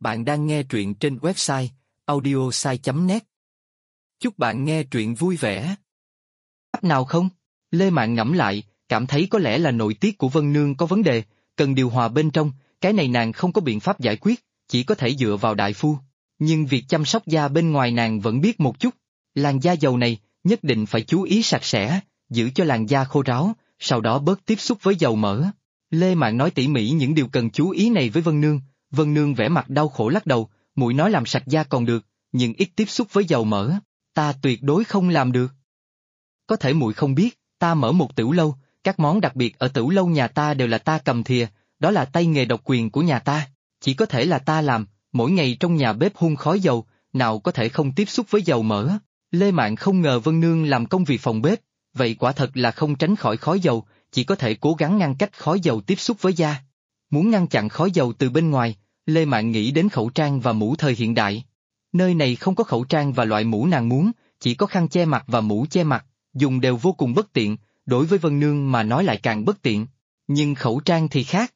Bạn đang nghe truyện trên website audiosai.net. Chúc bạn nghe truyện vui vẻ. Nào không? Lê Mạn ngẫm lại, cảm thấy có lẽ là nội tiết của Vân Nương có vấn đề, cần điều hòa bên trong, cái này nàng không có biện pháp giải quyết, chỉ có thể dựa vào đại phu. Nhưng việc chăm sóc da bên ngoài nàng vẫn biết một chút. Làn da dầu này, nhất định phải chú ý sạch sẽ, giữ cho làn da khô ráo, sau đó bớt tiếp xúc với dầu mỡ. Lê Mạn nói tỉ mỉ những điều cần chú ý này với Vân Nương vẻ mặt đau khổ lắc đầu, muội nói làm sạch da còn được, nhưng ít tiếp xúc với dầu mỡ, ta tuyệt đối không làm được. Có thể muội không biết, ta mở một tửu lâu, các món đặc biệt ở tửu lâu nhà ta đều là ta cầm thìa, đó là tay nghề độc quyền của nhà ta, chỉ có thể là ta làm, mỗi ngày trong nhà bếp hun khói dầu, nào có thể không tiếp xúc với dầu mỡ. Lê Mạn không ngờ Vân Nương làm công việc phòng bếp, vậy quả thật là không tránh khỏi khói dầu, chỉ có thể cố gắng ngăn cách khói dầu tiếp xúc với da. Muốn ngăn chặn khói dầu từ bên ngoài, Lê Mạn nghĩ đến khẩu trang và mũ thời hiện đại. Nơi này không có khẩu trang và loại mũ nàng muốn, chỉ có khăn che mặt và mũ che mặt, dùng đều vô cùng bất tiện, đối với Vân Nương mà nói lại càng bất tiện. Nhưng khẩu trang thì khác.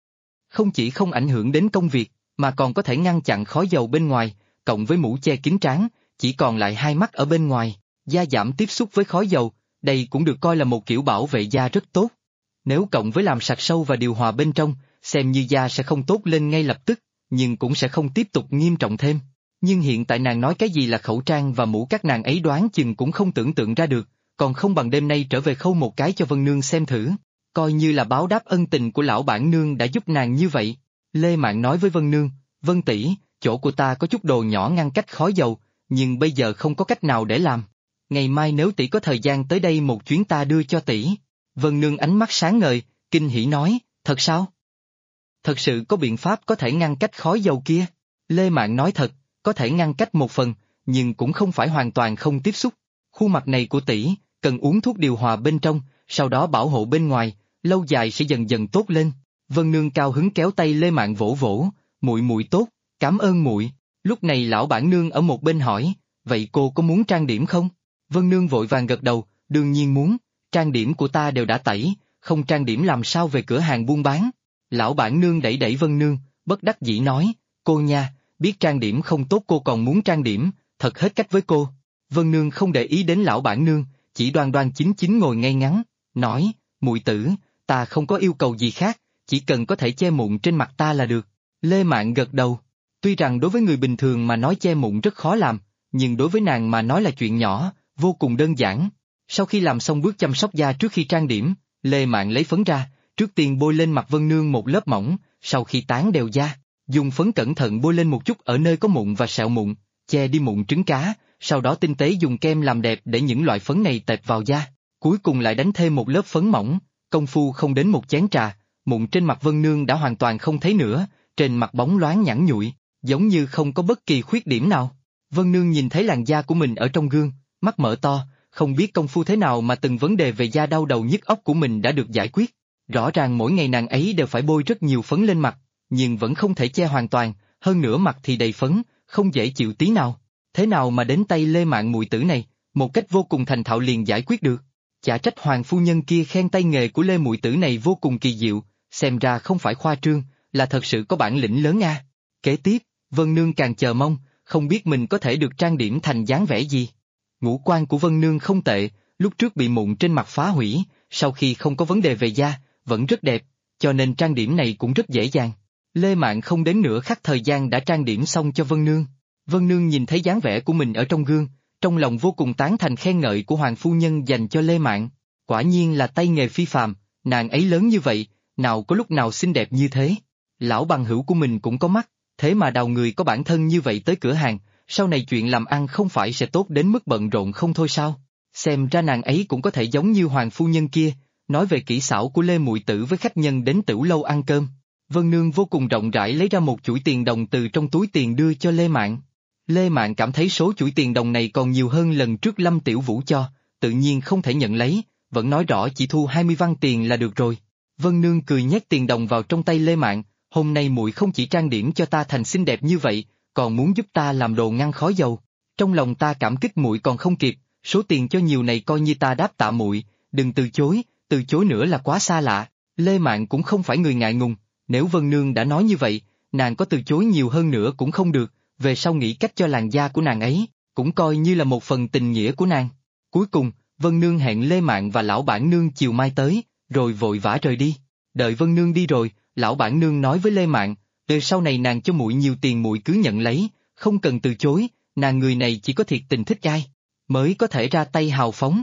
Không chỉ không ảnh hưởng đến công việc, mà còn có thể ngăn chặn khói dầu bên ngoài, cộng với mũ che kín trán, chỉ còn lại hai mắt ở bên ngoài, da giảm tiếp xúc với khói dầu, đây cũng được coi là một kiểu bảo vệ da rất tốt. Nếu cộng với làm sạch sâu và điều hòa bên trong, xem như da sẽ không tốt lên ngay lập tức, nhưng cũng sẽ không tiếp tục nghiêm trọng thêm. Nhưng hiện tại nàng nói cái gì là khẩu trang và mũ các nàng ấy đoán chừng cũng không tưởng tượng ra được, còn không bằng đêm nay trở về khâu một cái cho Vân Nương xem thử, coi như là báo đáp ân tình của lão bản nương đã giúp nàng như vậy. Lê Mạn nói với Vân Nương, Vân tỷ, chỗ của ta có chút đồ nhỏ ngăn cách khói dầu, nhưng bây giờ không có cách nào để làm. Ngày mai nếu tỷ có thời gian tới đây một chuyến ta đưa cho tỷ. Vân Nương ánh mắt sáng ngời, kinh hỉ nói, thật sao? Thật sự có biện pháp có thể ngăn cách khói dầu kia? Lê Mạn nói thật, có thể ngăn cách một phần, nhưng cũng không phải hoàn toàn không tiếp xúc. Khuôn mặt này của tỷ, cần uống thuốc điều hòa bên trong, sau đó bảo hộ bên ngoài, lâu dài sẽ dần dần tốt lên. Vân Nương cao hứng kéo tay Lê Mạn vỗ vỗ, muội muội tốt, cảm ơn muội. Lúc này lão bản nương ở một bên hỏi, vậy cô có muốn trang điểm không? Vân Nương vội vàng gật đầu, đương nhiên muốn, trang điểm của ta đều đã tẩy, không trang điểm làm sao về cửa hàng buôn bán. Lão bản nương đẩy đẩy Vân Nương, bất đắc dĩ nói, cô nha, biết trang điểm không tốt cô còn muốn trang điểm, thật hết cách với cô. Vân Nương không để ý đến lão bản nương, chỉ đoan đoan chính chính ngồi ngay ngắn, nói, muội tử, ta không có yêu cầu gì khác, chỉ cần có thể che mụn trên mặt ta là được. Lê Mạn gật đầu, tuy rằng đối với người bình thường mà nói che mụn rất khó làm, nhưng đối với nàng mà nói là chuyện nhỏ, vô cùng đơn giản. Sau khi làm xong bước chăm sóc da trước khi trang điểm, Lê Mạn lấy phấn ra, trước tiên bôi lên mặt Vân Nương một lớp mỏng, sau khi tán đều da, dùng phấn cẩn thận bôi lên một chút ở nơi có mụn và sẹo mụn, che đi mụn trứng cá, sau đó tinh tế dùng kem làm đẹp để những loại phấn này tệp vào da, cuối cùng lại đánh thêm một lớp phấn mỏng, công phu không đến một chén trà, mụn trên mặt Vân Nương đã hoàn toàn không thấy nữa, trên mặt bóng loáng nhẵn nhụi, giống như không có bất kỳ khuyết điểm nào. Vân Nương nhìn thấy làn da của mình ở trong gương, mắt mở to, không biết công phu thế nào mà từng vấn đề về da đau đầu nhức óc của mình đã được giải quyết. Rõ ràng mỗi ngày nàng ấy đều phải bôi rất nhiều phấn lên mặt, nhưng vẫn không thể che hoàn toàn, hơn nữa mặt thì đầy phấn, không dễ chịu tí nào. Thế nào mà đến tay Lê Mạn muội tử này, một cách vô cùng thành thạo liền giải quyết được. Chả trách hoàng phu nhân kia khen tay nghề của Lê muội tử này vô cùng kỳ diệu, xem ra không phải khoa trương, là thật sự có bản lĩnh lớn a. Kế tiếp, Vân Nương càng chờ mong, không biết mình có thể được trang điểm thành dáng vẻ gì. Ngũ quan của Vân Nương không tệ, lúc trước bị mụn trên mặt phá hủy, sau khi không có vấn đề về da, vẫn rất đẹp, cho nên trang điểm này cũng rất dễ dàng. Lê Mạn không đến nửa khắc thời gian đã trang điểm xong cho Vân Nương. Vân Nương nhìn thấy dáng vẻ của mình ở trong gương, trong lòng vô cùng tán thành khen ngợi của hoàng phu nhân dành cho Lê Mạn. Quả nhiên là tay nghề phi phàm, nàng ấy lớn như vậy, nào có lúc nào xinh đẹp như thế. Lão bằng hữu của mình cũng có mắt, thế mà đào người có bản thân như vậy tới cửa hàng, sau này chuyện làm ăn không phải sẽ tốt đến mức bận rộn không thôi sao? Xem ra nàng ấy cũng có thể giống như hoàng phu nhân kia, nói về kỹ xảo của Lê muội tử với khách nhân đến tửu lâu ăn cơm. Vân Nương vô cùng rộng rãi lấy ra một chuỗi tiền đồng từ trong túi tiền đưa cho Lê Mạn. Lê Mạn cảm thấy số chuỗi tiền đồng này còn nhiều hơn lần trước Lâm Tiểu Vũ cho, tự nhiên không thể nhận lấy, vẫn nói rõ chỉ thu 20 văn tiền là được rồi. Vân Nương cười nhét tiền đồng vào trong tay Lê Mạn, hôm nay muội không chỉ trang điểm cho ta thành xinh đẹp như vậy, còn muốn giúp ta làm đồ ngăn khói dầu. Trong lòng ta cảm kích muội còn không kịp, số tiền cho nhiều này coi như ta đáp tạ muội, đừng từ chối nữa là quá xa lạ. Lê Mạn cũng không phải người ngại ngùng, nếu Vân Nương đã nói như vậy, nàng có từ chối nhiều hơn nữa cũng không được, về sau nghĩ cách cho làn da của nàng ấy, cũng coi như là một phần tình nghĩa của nàng. Cuối cùng, Vân Nương hẹn Lê Mạn và lão bản nương chiều mai tới, rồi vội vã rời đi. Đợi Vân Nương đi rồi, lão bản nương nói với Lê Mạn, từ sau này nàng cho muội nhiều tiền muội cứ nhận lấy, không cần từ chối, nàng người này chỉ có thiệt tình thích ai, mới có thể ra tay hào phóng.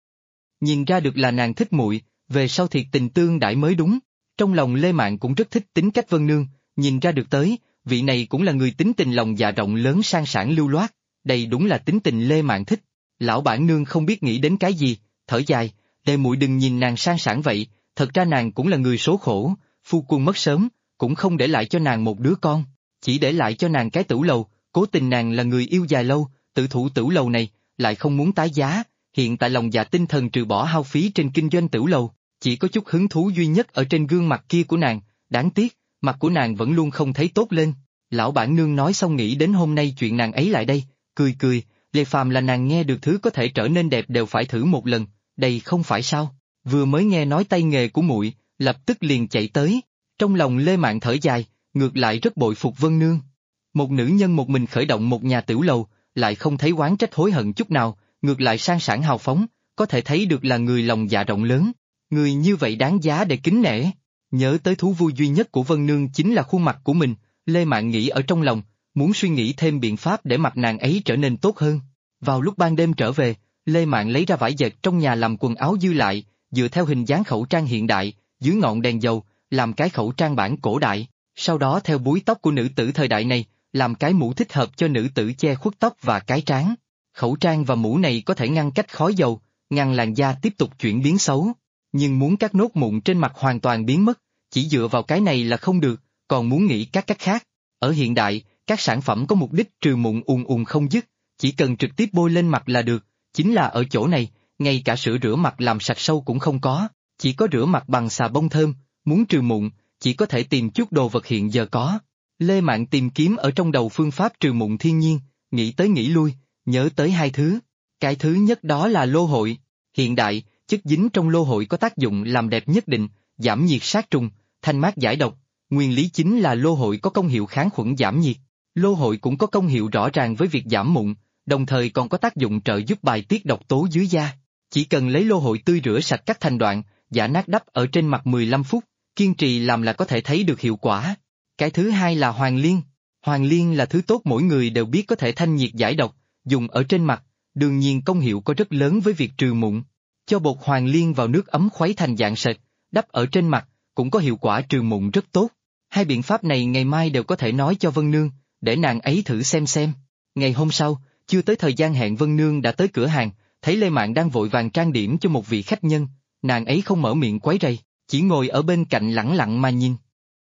Nhìn ra được là nàng thích muội, về sau thiệt tình tương đãi mới đúng. Trong lòng Lê Mạn cũng rất thích tính cách Vân Nương, nhìn ra được tới, vị này cũng là người tính tình lòng dạ rộng lớn sang sảng lưu loát, đây đúng là tính tình Lê Mạn thích. Lão bản nương không biết nghĩ đến cái gì, thở dài, Lê muội đừng nhìn nàng sang sảng vậy, thật ra nàng cũng là người số khổ, phu quân mất sớm, cũng không để lại cho nàng một đứa con, chỉ để lại cho nàng cái tửu lầu, cố tình nàng là người yêu dài lâu, tự thủ tửu lầu này, lại không muốn tái giá, hiện tại lòng dạ tinh thần trừ bỏ hao phí trên kinh doanh tửu lầu, chỉ có chút hứng thú duy nhất ở trên gương mặt kia của nàng, đáng tiếc, mặt của nàng vẫn luôn không thấy tốt lên. Lão bản nương nói xong nghĩ đến hôm nay chuyện nàng ấy lại đây, cười cười, Lê phàm là nàng nghe được thứ có thể trở nên đẹp đều phải thử một lần, đây không phải sao, vừa mới nghe nói tay nghề của muội, lập tức liền chạy tới. Trong lòng Lê Mạn thở dài, ngược lại rất bội phục Vân Nương. Một nữ nhân một mình khởi động một nhà tửu lầu, lại không thấy oán trách hối hận chút nào, ngược lại sang sảng hào phóng, có thể thấy được là người lòng dạ rộng lớn. Người như vậy đáng giá để kính nể. Nhớ tới thú vui duy nhất của Vân Nương chính là khuôn mặt của mình, Lê Mạn nghĩ ở trong lòng, muốn suy nghĩ thêm biện pháp để mặt nàng ấy trở nên tốt hơn. Vào lúc ban đêm trở về, Lê Mạn lấy ra vải dệt trong nhà làm quần áo dư lại, dựa theo hình dáng khẩu trang hiện đại, dưới ngọn đèn dầu, làm cái khẩu trang bản cổ đại, sau đó theo búi tóc của nữ tử thời đại này, làm cái mũ thích hợp cho nữ tử che khuất tóc và cái trán. Khẩu trang và mũ này có thể ngăn cách khói dầu, ngăn làn da tiếp tục chuyển biến xấu. Nhưng muốn các nốt mụn trên mặt hoàn toàn biến mất, chỉ dựa vào cái này là không được, còn muốn nghĩ các cách khác. Ở hiện đại, các sản phẩm có mục đích trừ mụn ùn ùn không dứt, chỉ cần trực tiếp bôi lên mặt là được, chính là ở chỗ này, ngay cả sữa rửa mặt làm sạch sâu cũng không có, chỉ có rửa mặt bằng xà bông thơm, muốn trừ mụn, chỉ có thể tìm chút đồ vật hiện giờ có. Lê Mạn tìm kiếm ở trong đầu phương pháp trừ mụn thiên nhiên, nghĩ tới nghĩ lui, nhớ tới hai thứ. Cái thứ nhất đó là lô hội. Hiện đại, chất dính trong lô hội có tác dụng làm đẹp nhất định, giảm nhiệt sát trùng, thanh mát giải độc. Nguyên lý chính là lô hội có công hiệu kháng khuẩn giảm nhiệt. Lô hội cũng có công hiệu rõ ràng với việc giảm mụn, đồng thời còn có tác dụng trợ giúp bài tiết độc tố dưới da. Chỉ cần lấy lô hội tươi rửa sạch các thành đoạn, giã nát đắp ở trên mặt 15 phút, kiên trì làm là có thể thấy được hiệu quả. Cái thứ hai là hoàng liên. Hoàng liên là thứ tốt mỗi người đều biết có thể thanh nhiệt giải độc, dùng ở trên mặt, đương nhiên công hiệu có rất lớn với việc trừ mụn. Cho bột hoàng liên vào nước ấm khuấy thành dạng sệt, đắp ở trên mặt, cũng có hiệu quả trừ mụn rất tốt. Hai biện pháp này ngày mai đều có thể nói cho Vân Nương, để nàng ấy thử xem. Ngày hôm sau, chưa tới thời gian hẹn Vân Nương đã tới cửa hàng, thấy Lê Mạn đang vội vàng trang điểm cho một vị khách nhân, nàng ấy không mở miệng quấy rầy, chỉ ngồi ở bên cạnh lẳng lặng mà nhìn.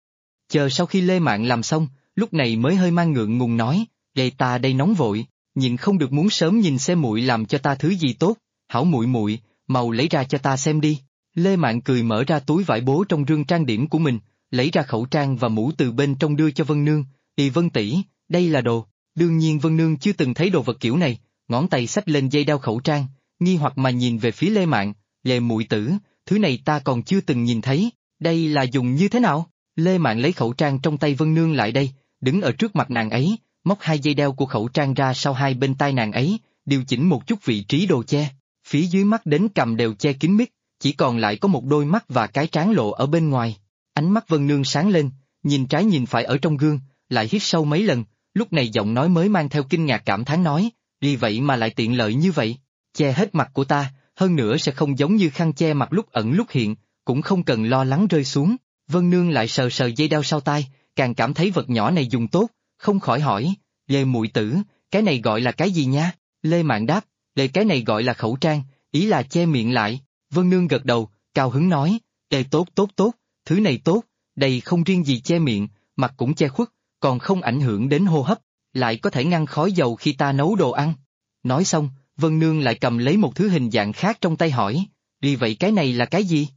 Chờ sau khi Lê Mạn làm xong, lúc này mới hơi mang ngượng ngùng nói, "Vậy ta đây nóng vội, nhìn không được muốn sớm nhìn xem muội làm cho ta thứ gì tốt, hảo muội, mau lấy ra cho ta xem đi." Lê Mạn cười mở ra túi vải bố trong rương trang điểm của mình, lấy ra khẩu trang và mũ từ bên trong đưa cho Vân Nương, Vân tỷ, đây là đồ." Đương nhiên Vân Nương chưa từng thấy đồ vật kiểu này, ngón tay xách lên dây đeo khẩu trang, nghi hoặc mà nhìn về phía Lê Mạn, "Lê muội tử, thứ này ta còn chưa từng nhìn thấy, đây là dùng như thế nào?" Lê Mạn lấy khẩu trang trong tay Vân Nương lại đây, đứng ở trước mặt nàng ấy, móc hai dây đeo của khẩu trang ra sau hai bên tai nàng ấy, điều chỉnh một chút vị trí đồ che, phía dưới mắt đến cằm đều che kín mít, chỉ còn lại có một đôi mắt và cái trán lộ ở bên ngoài. Ánh mắt Vân Nương sáng lên, nhìn trái nhìn phải ở trong gương, lại hít sâu mấy lần, lúc này giọng nói mới mang theo kinh ngạc cảm thán nói, "Vì vậy mà lại tiện lợi như vậy, che hết mặt của ta, hơn nữa sẽ không giống như khăn che mặt lúc ẩn lúc hiện, cũng không cần lo lắng rơi xuống." Vân Nương lại sờ sờ dây đeo sau tai, càng cảm thấy vật nhỏ này dùng tốt, không khỏi hỏi, "Lê muội tử, cái này gọi là cái gì nha?" Lê Mạn đáp, cái này gọi là khẩu trang, ý là che miệng lại." Vân Nương gật đầu, cao hứng nói, tốt, thứ này tốt, đây không riêng gì che miệng, mặt cũng che khuất, còn không ảnh hưởng đến hô hấp, lại có thể ngăn khói dầu khi ta nấu đồ ăn." Nói xong, Vân Nương lại cầm lấy một thứ hình dạng khác trong tay hỏi, "Vì vậy cái này là cái gì?"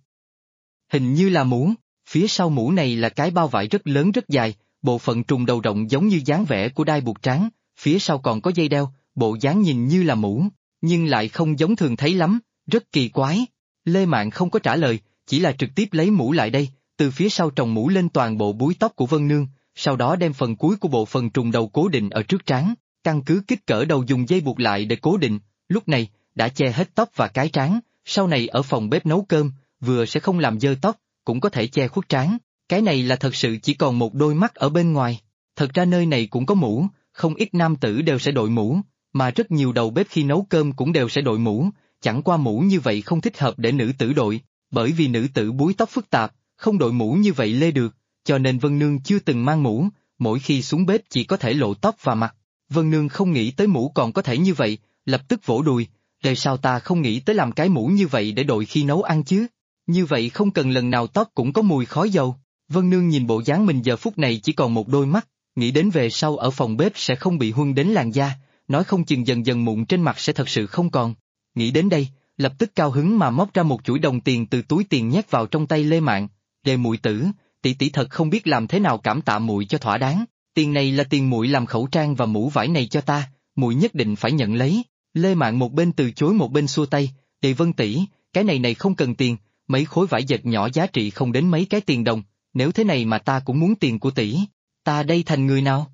"Hình như là mũ." Phía sau mũ này là cái bao vải rất lớn rất dài, bộ phận trùng đầu rộng giống như dáng vẻ của đai buộc trắng, phía sau còn có dây đeo, bộ dáng nhìn như là mũ, nhưng lại không giống thường thấy lắm, rất kỳ quái. Lê Mạn không có trả lời, chỉ là trực tiếp lấy mũ lại đây, từ phía sau trồng mũ lên toàn bộ búi tóc của Vân Nương, sau đó đem phần cuối của bộ phận trùng đầu cố định ở trước trán, căn cứ kích cỡ đầu dùng dây buộc lại để cố định, lúc này, đã che hết tóc và cái trán, sau này ở phòng bếp nấu cơm, vừa sẽ không làm dơ tóc, cũng có thể che khuất trán, cái này là thật sự chỉ còn một đôi mắt ở bên ngoài. Thật ra nơi này cũng có mũ, không ít nam tử đều sẽ đội mũ, mà rất nhiều đầu bếp khi nấu cơm cũng đều sẽ đội mũ, chẳng qua mũ như vậy không thích hợp để nữ tử đội, bởi vì nữ tử búi tóc phức tạp, không đội mũ như vậy lê được, cho nên Vân Nương chưa từng mang mũ, mỗi khi xuống bếp chỉ có thể lộ tóc và mặt. Vân Nương không nghĩ tới mũ còn có thể như vậy, lập tức vỗ đùi, tại sao ta không nghĩ tới làm cái mũ như vậy để đội khi nấu ăn chứ? Như vậy không cần lần nào tóc cũng có mùi khói dầu. Vân Nương nhìn bộ dáng mình giờ phút này chỉ còn một đôi mắt, nghĩ đến về sau ở phòng bếp sẽ không bị huân đến làn da, nói không chừng dần dần mụn trên mặt sẽ thật sự không còn. Nghĩ đến đây, lập tức cao hứng mà móc ra một chuỗi đồng tiền từ túi tiền nhét vào trong tay Lê Mạn. Đề muội tử, tỷ tỷ thật không biết làm thế nào cảm tạ muội cho thỏa đáng. Tiền này là tiền muội làm khẩu trang và mũ vải này cho ta, muội nhất định phải nhận lấy. Lê Mạn một bên từ chối một bên xua tay, Đề Vân tỷ, cái này không cần tiền, mấy khối vải dệt nhỏ giá trị không đến mấy cái tiền đồng, nếu thế này mà ta cũng muốn tiền của tỷ, ta đây thành người nào?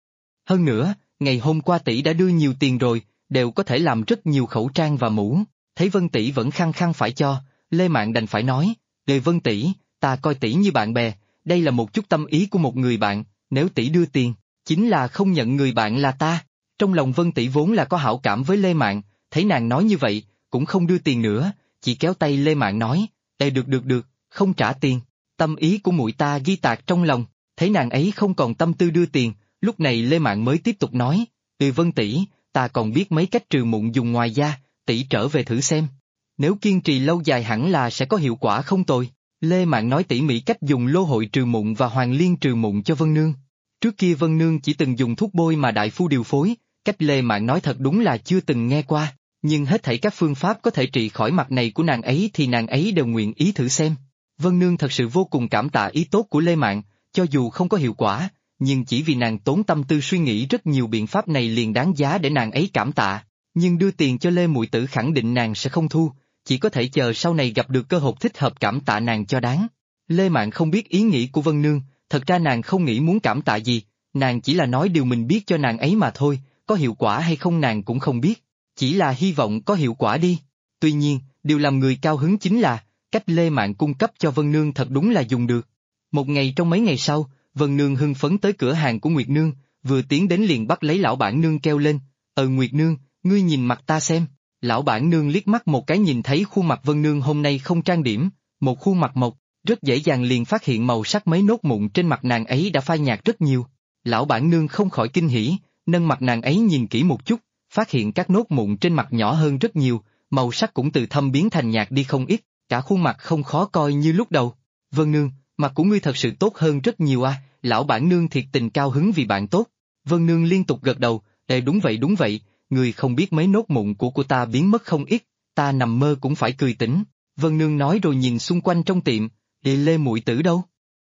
Hơn nữa, ngày hôm qua tỷ đã đưa nhiều tiền rồi, đều có thể làm rất nhiều khẩu trang và mũ, thấy Vân tỷ vẫn khăng khăng phải cho, Lê Mạn đành phải nói, Đề Vân tỷ, ta coi tỷ như bạn bè, đây là một chút tâm ý của một người bạn, nếu tỷ đưa tiền, chính là không nhận người bạn là ta. Trong lòng Vân tỷ vốn là có hảo cảm với Lê Mạn, thấy nàng nói như vậy, cũng không đưa tiền nữa, chỉ kéo tay Lê Mạn nói, được, không trả tiền, tâm ý của muội ta ghi tạc trong lòng, thấy nàng ấy không còn tâm tư đưa tiền, lúc này Lê Mạn mới tiếp tục nói, Vân tỷ, ta còn biết mấy cách trừ mụn dùng ngoài da, tỷ trở về thử xem. Nếu kiên trì lâu dài hẳn là sẽ có hiệu quả không tồi. Lê Mạn nói tỉ mỉ cách dùng lô hội trừ mụn và hoàng liên trừ mụn cho Vân Nương. Trước kia Vân Nương chỉ từng dùng thuốc bôi mà đại phu điều phối, cách Lê Mạn nói thật đúng là chưa từng nghe qua, nhưng hết thảy các phương pháp có thể trị khỏi mặt này của nàng ấy thì nàng ấy đều nguyện ý thử xem. Vân Nương thật sự vô cùng cảm tạ ý tốt của Lê Mạn, cho dù không có hiệu quả, nhưng chỉ vì nàng tốn tâm tư suy nghĩ rất nhiều biện pháp này liền đáng giá để nàng ấy cảm tạ, nhưng đưa tiền cho Lê muội tử khẳng định nàng sẽ không thu, chỉ có thể chờ sau này gặp được cơ hội thích hợp cảm tạ nàng cho đáng. Lê Mạn không biết ý nghĩ của Vân Nương, thật ra nàng không nghĩ muốn cảm tạ gì, nàng chỉ là nói điều mình biết cho nàng ấy mà thôi, có hiệu quả hay không nàng cũng không biết, chỉ là hy vọng có hiệu quả đi. Tuy nhiên, điều làm người cao hứng chính là, cách Lê Mạn cung cấp cho Vân Nương thật đúng là dùng được. Một ngày trong mấy ngày sau, Vân Nương hưng phấn tới cửa hàng của Nguyệt Nương, vừa tiến đến liền bắt lấy lão bản nương kêu lên, Nguyệt Nương, ngươi nhìn mặt ta xem. Lão bản nương liếc mắt một cái nhìn thấy khuôn mặt Vân Nương hôm nay không trang điểm, một khuôn mặt mộc, rất dễ dàng liền phát hiện màu sắc mấy nốt mụn trên mặt nàng ấy đã phai nhạt rất nhiều. Lão bản nương không khỏi kinh hỉ, nâng mặt nàng ấy nhìn kỹ một chút, phát hiện các nốt mụn trên mặt nhỏ hơn rất nhiều, màu sắc cũng từ thâm biến thành nhạt đi không ít, cả khuôn mặt không khó coi như lúc đầu. Vân Nương, mặt của ngươi thật sự tốt hơn rất nhiều à, lão bản nương thiệt tình cao hứng vì bạn tốt. Vân Nương liên tục gật đầu, đúng vậy, người không biết mấy nốt mụn của ta biến mất không ít, ta nằm mơ cũng phải cười tỉnh. Vân Nương nói rồi nhìn xung quanh trong tiệm, Lê muội tử đâu?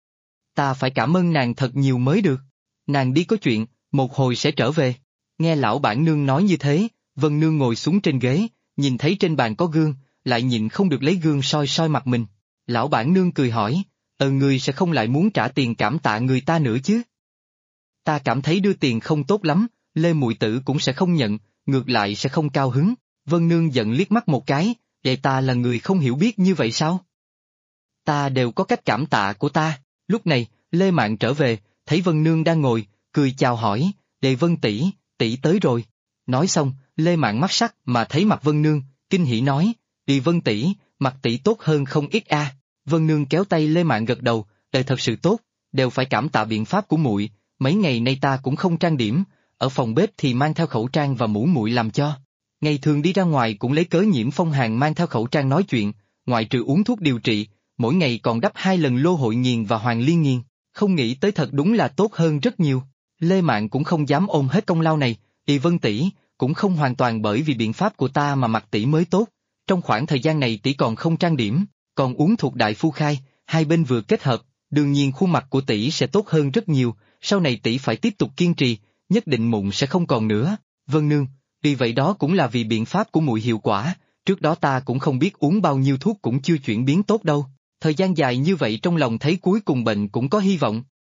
Ta phải cảm ơn nàng thật nhiều mới được. Nàng đi có chuyện, một hồi sẽ trở về. Nghe lão bản nương nói như thế, Vân Nương ngồi xuống trên ghế, nhìn thấy trên bàn có gương, lại nhịn không được lấy gương soi soi mặt mình. Lão bản nương cười hỏi, người sẽ không lại muốn trả tiền cảm tạ người ta nữa chứ? Ta cảm thấy đưa tiền không tốt lắm, Lê muội tử cũng sẽ không nhận, ngược lại sẽ không cao hứng. Vân Nương giận liếc mắt một cái, vậy ta là người không hiểu biết như vậy sao? Ta đều có cách cảm tạ của ta. Lúc này, Lê Mạn trở về, thấy Vân Nương đang ngồi, cười chào hỏi, Vân tỷ, tỷ tới rồi. Nói xong, Lê Mạn mắt sắc mà thấy mặt Vân Nương, kinh hỉ nói, Vân tỷ, mặt tỷ tốt hơn không ít a. Vân Nương kéo tay Lê Mạn gật đầu, thật sự tốt, đều phải cảm tạ biện pháp của muội. Mấy ngày nay ta cũng không trang điểm, ở phòng bếp thì mang theo khẩu trang và mũ muội làm cho. Ngày thường đi ra ngoài cũng lấy cớ Nhiễm Phong Hàn mang theo khẩu trang nói chuyện, ngoại trừ uống thuốc điều trị, mỗi ngày còn đắp 2 lần lô hội nghiền và hoàng liên nghiền, không nghĩ tới thật đúng là tốt hơn rất nhiều. Lê Mạn cũng không dám ôm hết công lao này, Vân tỷ, cũng không hoàn toàn bởi vì biện pháp của ta mà mặt tỷ mới tốt. Trong khoảng thời gian này tỷ còn không trang điểm, còn uống thuộc đại phu khai, hai bên vừa kết hợp, đương nhiên khuôn mặt của tỷ sẽ tốt hơn rất nhiều, sau này tỷ phải tiếp tục kiên trì, nhất định mụn sẽ không còn nữa. Vân Nương, vì vậy đó cũng là vì biện pháp của muội hiệu quả, trước đó ta cũng không biết uống bao nhiêu thuốc cũng chưa chuyển biến tốt đâu. Thời gian dài như vậy trong lòng thấy cuối cùng bệnh cũng có hy vọng.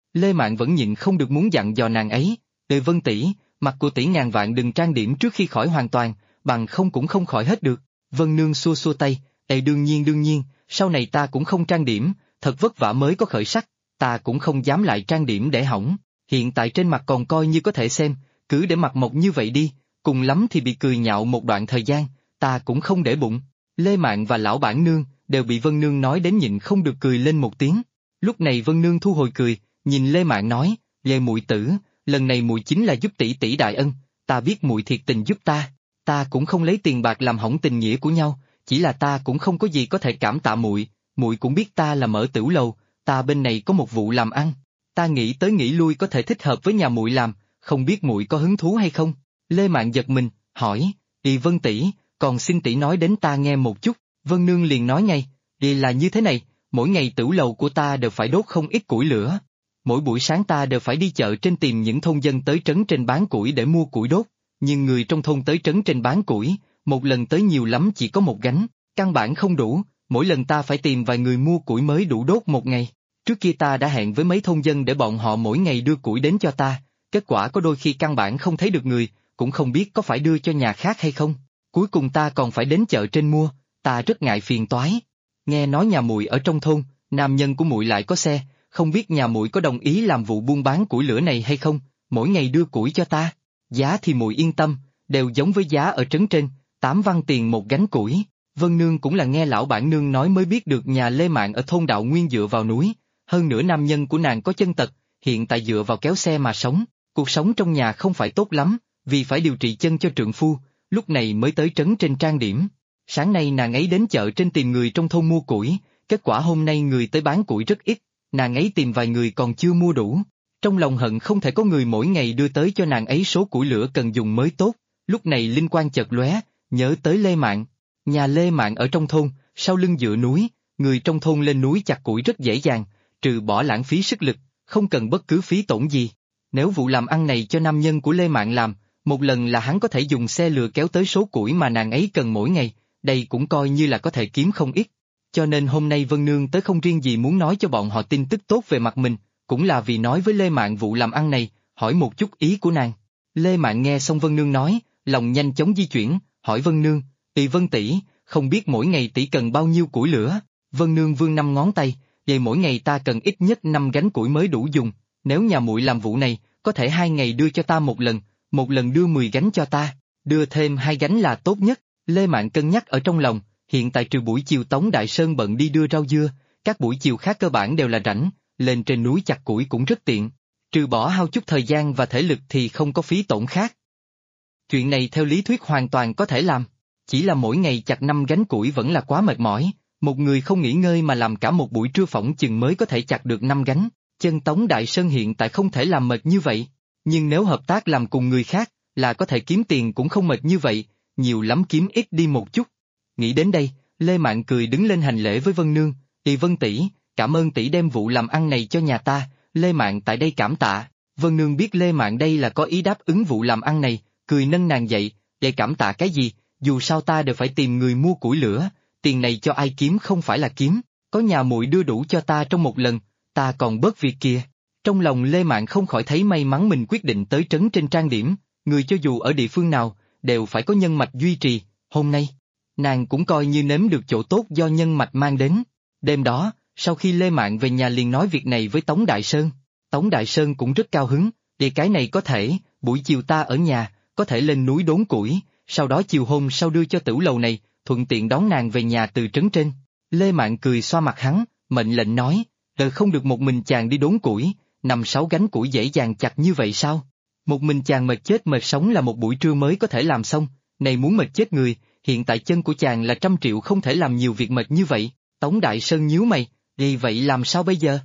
Lê Mạn vẫn nhịn không được muốn dặn dò nàng ấy, Vân tỷ, mặt của tỷ ngàn vạn đừng trang điểm trước khi khỏi hoàn toàn, bằng không cũng không khỏi hết được. Vân Nương xua xua tay, đương nhiên, sau này ta cũng không trang điểm, thật vất vả mới có khởi sắc, ta cũng không dám lại trang điểm để hỏng, hiện tại trên mặt còn coi như có thể xem, cứ để mặt mộc như vậy đi, cùng lắm thì bị cười nhạo một đoạn thời gian, ta cũng không để bụng. Lê Mạn và lão bản nương đều bị Vân Nương nói đến nhịn không được cười lên một tiếng. Lúc này Vân Nương thu hồi cười, nhìn Lê Mạn nói, Lê muội tử, lần này muội chính là giúp tỷ tỷ đại ân, ta biết muội thiệt tình giúp ta cũng không lấy tiền bạc làm hỏng tình nghĩa của nhau, chỉ là ta cũng không có gì có thể cảm tạ muội, muội cũng biết ta là mở tửu lầu, ta bên này có một vụ làm ăn, ta nghĩ tới nghĩ lui có thể thích hợp với nhà muội làm, không biết muội có hứng thú hay không? Lê Mạn giật mình, hỏi, Vân tỷ, còn xin tỷ nói đến ta nghe một chút. Vân Nương liền nói ngay, là như thế này, mỗi ngày tửu lầu của ta đều phải đốt không ít củi lửa. Mỗi buổi sáng ta đều phải đi chợ trên tìm những thôn dân tới trấn trên bán củi để mua củi đốt, nhưng người trong thôn tới trấn trên bán củi, một lần tới nhiều lắm chỉ có một gánh, căn bản không đủ, mỗi lần ta phải tìm vài người mua củi mới đủ đốt một ngày. Trước kia ta đã hẹn với mấy thôn dân để bọn họ mỗi ngày đưa củi đến cho ta, kết quả có đôi khi căn bản không thấy được người, cũng không biết có phải đưa cho nhà khác hay không. Cuối cùng ta còn phải đến chợ trên mua, ta rất ngại phiền toái. Nghe nói nhà muội ở trong thôn, nam nhân của muội lại có xe, không biết nhà muội có đồng ý làm vụ buôn bán củi lửa này hay không, mỗi ngày đưa củi cho ta. Giá thì muội yên tâm, đều giống với giá ở trấn trên, 8 văn tiền một gánh củi. Vân Nương cũng là nghe lão bản nương nói mới biết được nhà Lê Mạn ở thôn Đạo Nguyên dựa vào núi, hơn nữa nam nhân của nàng có chân tật, hiện tại dựa vào kéo xe mà sống, cuộc sống trong nhà không phải tốt lắm, vì phải điều trị chân cho trượng phu, lúc này mới tới trấn trên trang điểm. Sáng nay nàng ấy đến chợ trên tìm người trong thôn mua củi, kết quả hôm nay người tới bán củi rất ít, nàng ấy tìm vài người còn chưa mua đủ. Trong lòng hận không thể có người mỗi ngày đưa tới cho nàng ấy số củi lửa cần dùng mới tốt, lúc này linh quang chợt lóe, nhớ tới Lê Mạn. Nhà Lê Mạn ở trong thôn, sau lưng dựa núi, người trong thôn lên núi chặt củi rất dễ dàng, trừ bỏ lãng phí sức lực, không cần bất cứ phí tổn gì. Nếu vụ làm ăn này cho nam nhân của Lê Mạn làm, một lần là hắn có thể dùng xe lừa kéo tới số củi mà nàng ấy cần mỗi ngày, đây cũng coi như là có thể kiếm không ít. Cho nên hôm nay Vân Nương tới không riêng gì muốn nói cho bọn họ tin tức tốt về mặt mình, cũng là vì nói với Lê Mạn vụ làm ăn này, hỏi một chút ý của nàng. Lê Mạn nghe xong Vân Nương nói, lòng nhanh chóng di chuyển, hỏi Vân Nương, Vân tỷ, không biết mỗi ngày tỷ cần bao nhiêu củi lửa? Vân Nương vươn 5 ngón tay, vậy mỗi ngày ta cần ít nhất 5 gánh củi mới đủ dùng, nếu nhà muội làm vụ này, có thể 2 ngày đưa cho ta một lần đưa 10 gánh cho ta, đưa thêm 2 gánh là tốt nhất. Lê Mạn cân nhắc ở trong lòng, hiện tại trừ buổi chiều Tống Đại Sơn bận đi đưa rau dưa, các buổi chiều khác cơ bản đều là rảnh, lên trên núi chặt củi cũng rất tiện, trừ bỏ hao chút thời gian và thể lực thì không có phí tổn khác. Chuyện này theo lý thuyết hoàn toàn có thể làm, chỉ là mỗi ngày chặt 5 gánh củi vẫn là quá mệt mỏi, một người không nghỉ ngơi mà làm cả một buổi trưa phỏng chừng mới có thể chặt được 5 gánh, chân Tống Đại Sơn hiện tại không thể làm mệt như vậy, nhưng nếu hợp tác làm cùng người khác, là có thể kiếm tiền cũng không mệt như vậy, nhiều lắm kiếm ít đi một chút. Nghĩ đến đây, Lê Mạn cười đứng lên hành lễ với Vân Nương, Vân tỷ, cảm ơn tỷ đem vụ làm ăn này cho nhà ta, Lê Mạn tại đây cảm tạ. Vân Nương biết Lê Mạn đây là có ý đáp ứng vụ làm ăn này, cười nâng nàng dậy, để cảm tạ cái gì, dù sao ta đều phải tìm người mua củi lửa, tiền này cho ai kiếm không phải là kiếm, có nhà muội đưa đủ cho ta trong một lần, ta còn bớt việc kìa. Trong lòng Lê Mạn không khỏi thấy may mắn mình quyết định tới trấn trên trang điểm, người cho dù ở địa phương nào, đều phải có nhân mạch duy trì, hôm nay, nàng cũng coi như nếm được chỗ tốt do nhân mạch mang đến. Đêm đó, sau khi Lê Mạn về nhà liền nói việc này với Tống Đại Sơn, Tống Đại Sơn cũng rất cao hứng, để cái này có thể, buổi chiều ta ở nhà, có thể lên núi đốn củi, sau đó chiều hôm sau đưa cho tửu lầu này, thuận tiện đón nàng về nhà từ trấn trên. Lê Mạn cười xoa mặt hắn, mệnh lệnh nói, không được một mình chàng đi đốn củi, 5-6 gánh củi dễ dàng chặt như vậy sao? Một mình chàng mệt chết mệt sống là một buổi trưa mới có thể làm xong, này muốn mệt chết người, hiện tại chân của chàng là 100 triệu không thể làm nhiều việc mệt như vậy. Tống Đại Sơn nhíu mày, vậy làm sao bây giờ?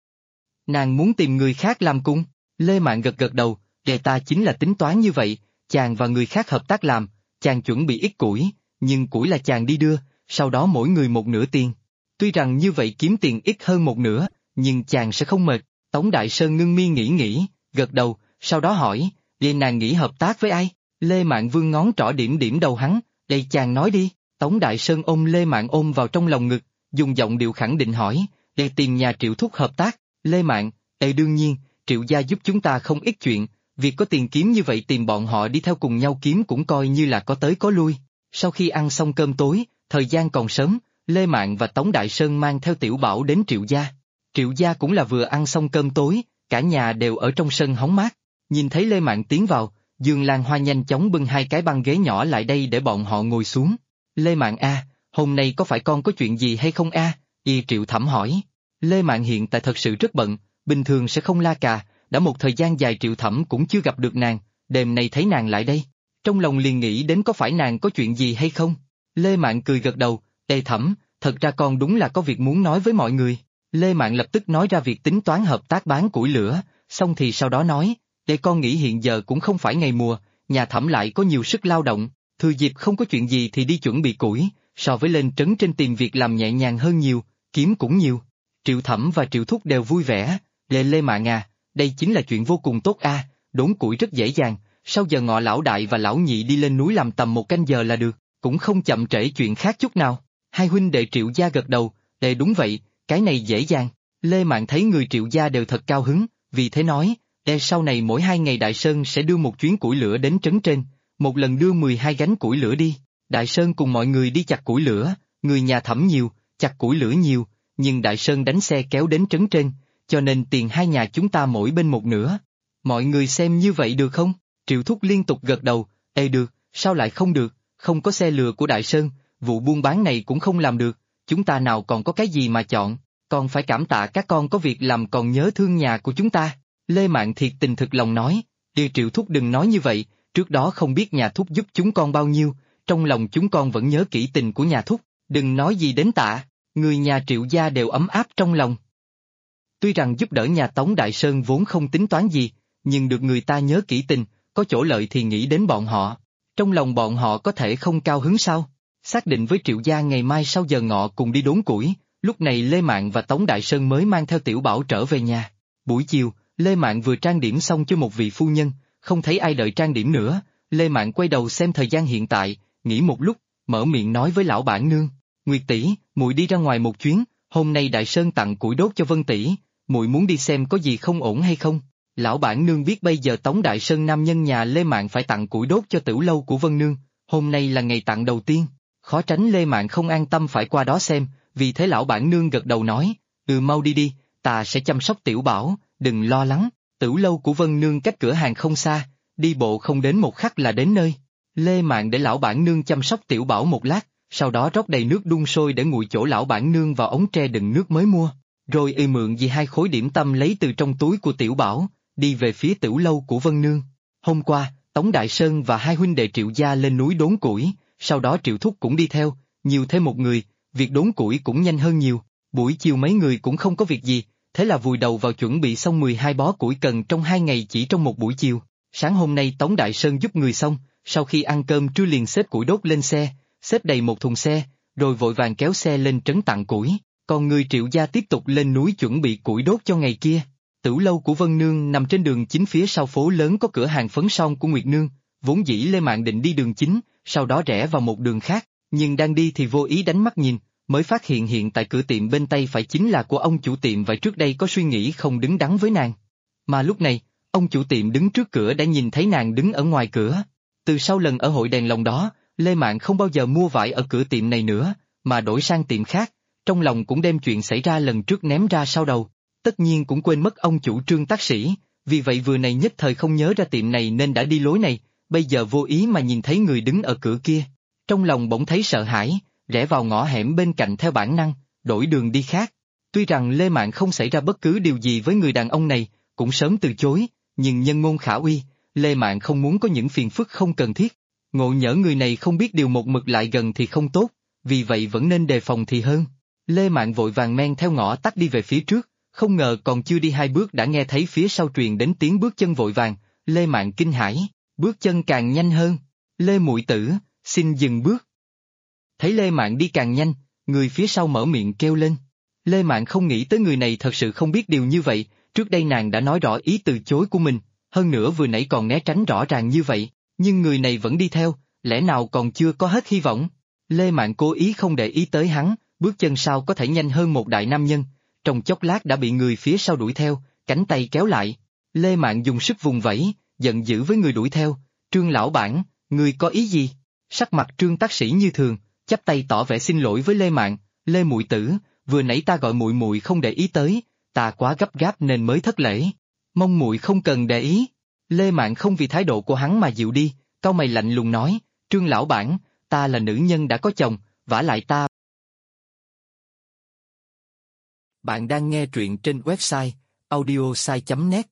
Nàng muốn tìm người khác làm cùng. Lê Mạn gật gật đầu, ta chính là tính toán như vậy, chàng và người khác hợp tác làm, chàng chuẩn bị ít củi, nhưng củi là chàng đi đưa, sau đó mỗi người một nửa tiền. Tuy rằng như vậy kiếm tiền ít hơn một nửa, nhưng chàng sẽ không mệt. Tống Đại Sơn ngưng mi nghĩ, gật đầu, sau đó hỏi, nàng nghĩ hợp tác với ai? Lê Mạn vươn ngón trỏ điểm điểm đầu hắn, chàng nói đi. Tống Đại Sơn ôm Lê Mạn ôm vào trong lòng ngực, dùng giọng điệu khẳng định hỏi, tìm nhà Triệu thúc hợp tác. Lê Mạn, Đương nhiên, Triệu gia giúp chúng ta không ít chuyện, việc có tiền kiếm như vậy tìm bọn họ đi theo cùng nhau kiếm cũng coi như là có tới có lui. Sau khi ăn xong cơm tối, thời gian còn sớm, Lê Mạn và Tống Đại Sơn mang theo Tiểu Bảo đến Triệu gia. Triệu gia cũng là vừa ăn xong cơm tối, cả nhà đều ở trong sân hóng mát. Nhìn thấy Lê Mạn tiến vào, Dương Lan Hoa nhanh chóng bưng hai cái băng ghế nhỏ lại đây để bọn họ ngồi xuống. Lê Mạn hôm nay có phải con có chuyện gì hay không Y Triệu Thẩm hỏi. Lê Mạn hiện tại thật sự rất bận, bình thường sẽ không la cà, đã một thời gian dài Triệu Thẩm cũng chưa gặp được nàng, đêm nay thấy nàng lại đây. Trong lòng liền nghĩ đến có phải nàng có chuyện gì hay không. Lê Mạn cười gật đầu, Thẩm, thật ra con đúng là có việc muốn nói với mọi người. Lê Mạn lập tức nói ra việc tính toán hợp tác bán củi lửa, xong thì sau đó nói, con nghĩ hiện giờ cũng không phải ngày mùa, nhà Thẩm lại có nhiều sức lao động, thừa dịp không có chuyện gì thì đi chuẩn bị củi, so với lên trấn trên tìm việc làm nhẹ nhàng hơn nhiều, kiếm cũng nhiều. Triệu Thẩm và Triệu Thúc đều vui vẻ, Lê Mạn đây chính là chuyện vô cùng tốt đốn củi rất dễ dàng, sau giờ ngọ lão đại và lão nhị đi lên núi làm tầm 1 canh giờ là được, cũng không chậm trễ chuyện khác chút nào. Hai huynh đệ Triệu gia gật đầu, đúng vậy, cái này dễ dàng. Lê Mạn thấy người Triệu gia đều thật cao hứng, vì thế nói, sau này mỗi 2 ngày Đại Sơn sẽ đưa một chuyến củi lửa đến trấn trên, một lần đưa 12 gánh củi lửa đi. Đại Sơn cùng mọi người đi chặt củi lửa, người nhà Thẩm nhiều, chặt củi lửa nhiều, nhưng Đại Sơn đánh xe kéo đến trấn trên, cho nên tiền hai nhà chúng ta mỗi bên một nửa. Mọi người xem như vậy được không? Triệu Thúc liên tục gật đầu, được, sao lại không được, không có xe lừa của Đại Sơn, vụ buôn bán này cũng không làm được, chúng ta nào còn có cái gì mà chọn, còn phải cảm tạ các con có việc làm còn nhớ thương nhà của chúng ta. Lê Mạn thiệt tình thực lòng nói, Triệu Thúc đừng nói như vậy, trước đó không biết nhà Thúc giúp chúng con bao nhiêu, trong lòng chúng con vẫn nhớ kỹ tình của nhà Thúc, đừng nói gì đến tạ, người nhà Triệu gia đều ấm áp trong lòng. Tuy rằng giúp đỡ nhà Tống Đại Sơn vốn không tính toán gì, nhưng được người ta nhớ kỹ tình, có chỗ lợi thì nghĩ đến bọn họ. Trong lòng bọn họ có thể không cao hứng sao? Xác định với Triệu gia ngày mai sau giờ ngọ cùng đi đốn củi, lúc này Lê Mạn và Tống Đại Sơn mới mang theo Tiểu Bảo trở về nhà. Buổi chiều, Lê Mạn vừa trang điểm xong cho một vị phu nhân, không thấy ai đợi trang điểm nữa, Lê Mạn quay đầu xem thời gian hiện tại, nghĩ một lúc, mở miệng nói với lão bản nương, Nguyệt tỷ, muội đi ra ngoài một chuyến, hôm nay Đại Sơn tặng củi đốt cho Vân tỷ, muội muốn đi xem có gì không ổn hay không? Lão bản nương biết bây giờ Tống Đại Sơn nam nhân nhà Lê Mạn phải tặng củi đốt cho tiểu lâu của Vân nương, hôm nay là ngày tặng đầu tiên, khó tránh Lê Mạn không an tâm phải qua đó xem, vì thế lão bản nương gật đầu nói, mau đi đi, ta sẽ chăm sóc Tiểu Bảo, đừng lo lắng, tiểu lâu của Vân nương cách cửa hàng không xa, đi bộ không đến một khắc là đến nơi. Lê Mạn để lão bản nương chăm sóc Tiểu Bảo một lát, sau đó rót đầy nước đun sôi để nguội chỗ lão bản nương vào ống tre đựng nước mới mua, rồi mượn về 2 khối điểm tâm lấy từ trong túi của Tiểu Bảo, đi về phía tiểu lâu của Vân nương. Hôm qua, Tống Đại Sơn và hai huynh đệ Triệu gia lên núi đốn củi, sau đó Triệu Thúc cũng đi theo, nhiều thêm một người, việc đốn củi cũng nhanh hơn nhiều. Buổi chiều mấy người cũng không có việc gì, thế là vùi đầu vào chuẩn bị xong 12 bó củi cần trong 2 ngày chỉ trong một buổi chiều. Sáng hôm nay Tống Đại Sơn giúp người xong, sau khi ăn cơm trưa liền xếp củi đốt lên xe, xếp đầy một thùng xe, rồi vội vàng kéo xe lên trấn tặng củi, còn người Triệu gia tiếp tục lên núi chuẩn bị củi đốt cho ngày kia. Tiểu lâu của Vân Nương nằm trên đường chính phía sau phố lớn có cửa hàng phấn son của Nguyệt Nương, vốn dĩ Lê Mạn định đi đường chính, sau đó rẽ vào một đường khác, nhưng đang đi thì vô ý đánh mắt nhìn, mới phát hiện tại cửa tiệm bên tay phải chính là của ông chủ tiệm và trước đây có suy nghĩ không đứng đắn với nàng. Mà lúc này, ông chủ tiệm đứng trước cửa đã nhìn thấy nàng đứng ở ngoài cửa. Từ sau lần ở hội đèn lồng đó, Lê Mạn không bao giờ mua vải ở cửa tiệm này nữa, mà đổi sang tiệm khác, trong lòng cũng đem chuyện xảy ra lần trước ném ra sau đầu. Tất nhiên cũng quên mất ông chủ Trương tác sĩ, vì vậy vừa này nhất thời không nhớ ra tiệm này nên đã đi lối này, bây giờ vô ý mà nhìn thấy người đứng ở cửa kia. Trong lòng bỗng thấy sợ hãi, rẽ vào ngõ hẻm bên cạnh theo bản năng, đổi đường đi khác. Tuy rằng Lê Mạn không xảy ra bất cứ điều gì với người đàn ông này, cũng sớm từ chối, nhưng nhân môn khả uy, Lê Mạn không muốn có những phiền phức không cần thiết. Ngộ nhỡ người này không biết điều một mực lại gần thì không tốt, vì vậy vẫn nên đề phòng thì hơn. Lê Mạn vội vàng men theo ngõ tắt đi về phía trước. Không ngờ còn chưa đi 2 bước đã nghe thấy phía sau truyền đến tiếng bước chân vội vàng, Lê Mạn kinh hãi, bước chân càng nhanh hơn, Lê muội tử, xin dừng bước. Thấy Lê Mạn đi càng nhanh, người phía sau mở miệng kêu lên. Lê Mạn không nghĩ tới người này thật sự không biết điều như vậy, trước đây nàng đã nói rõ ý từ chối của mình, hơn nữa vừa nãy còn né tránh rõ ràng như vậy, nhưng người này vẫn đi theo, lẽ nào còn chưa có hết hy vọng. Lê Mạn cố ý không để ý tới hắn, bước chân sau có thể nhanh hơn một đại nam nhân. Trong chốc lát đã bị người phía sau đuổi theo, cánh tay kéo lại. Lê Mạn dùng sức vùng vẫy, giận dữ với người đuổi theo, Trương lão bản, ngươi có ý gì? Sắc mặt Trương Tác Sĩ như thường, chắp tay tỏ vẻ xin lỗi với Lê Mạn, Lê muội tử, vừa nãy ta gọi muội muội không để ý tới, ta quá gấp gáp nên mới thất lễ. Mong muội không cần để ý. Lê Mạn không vì thái độ của hắn mà dịu đi, cau mày lạnh lùng nói, Trương lão bản, ta là nữ nhân đã có chồng, vả lại ta. Bạn đang nghe truyện trên website audiosai.net.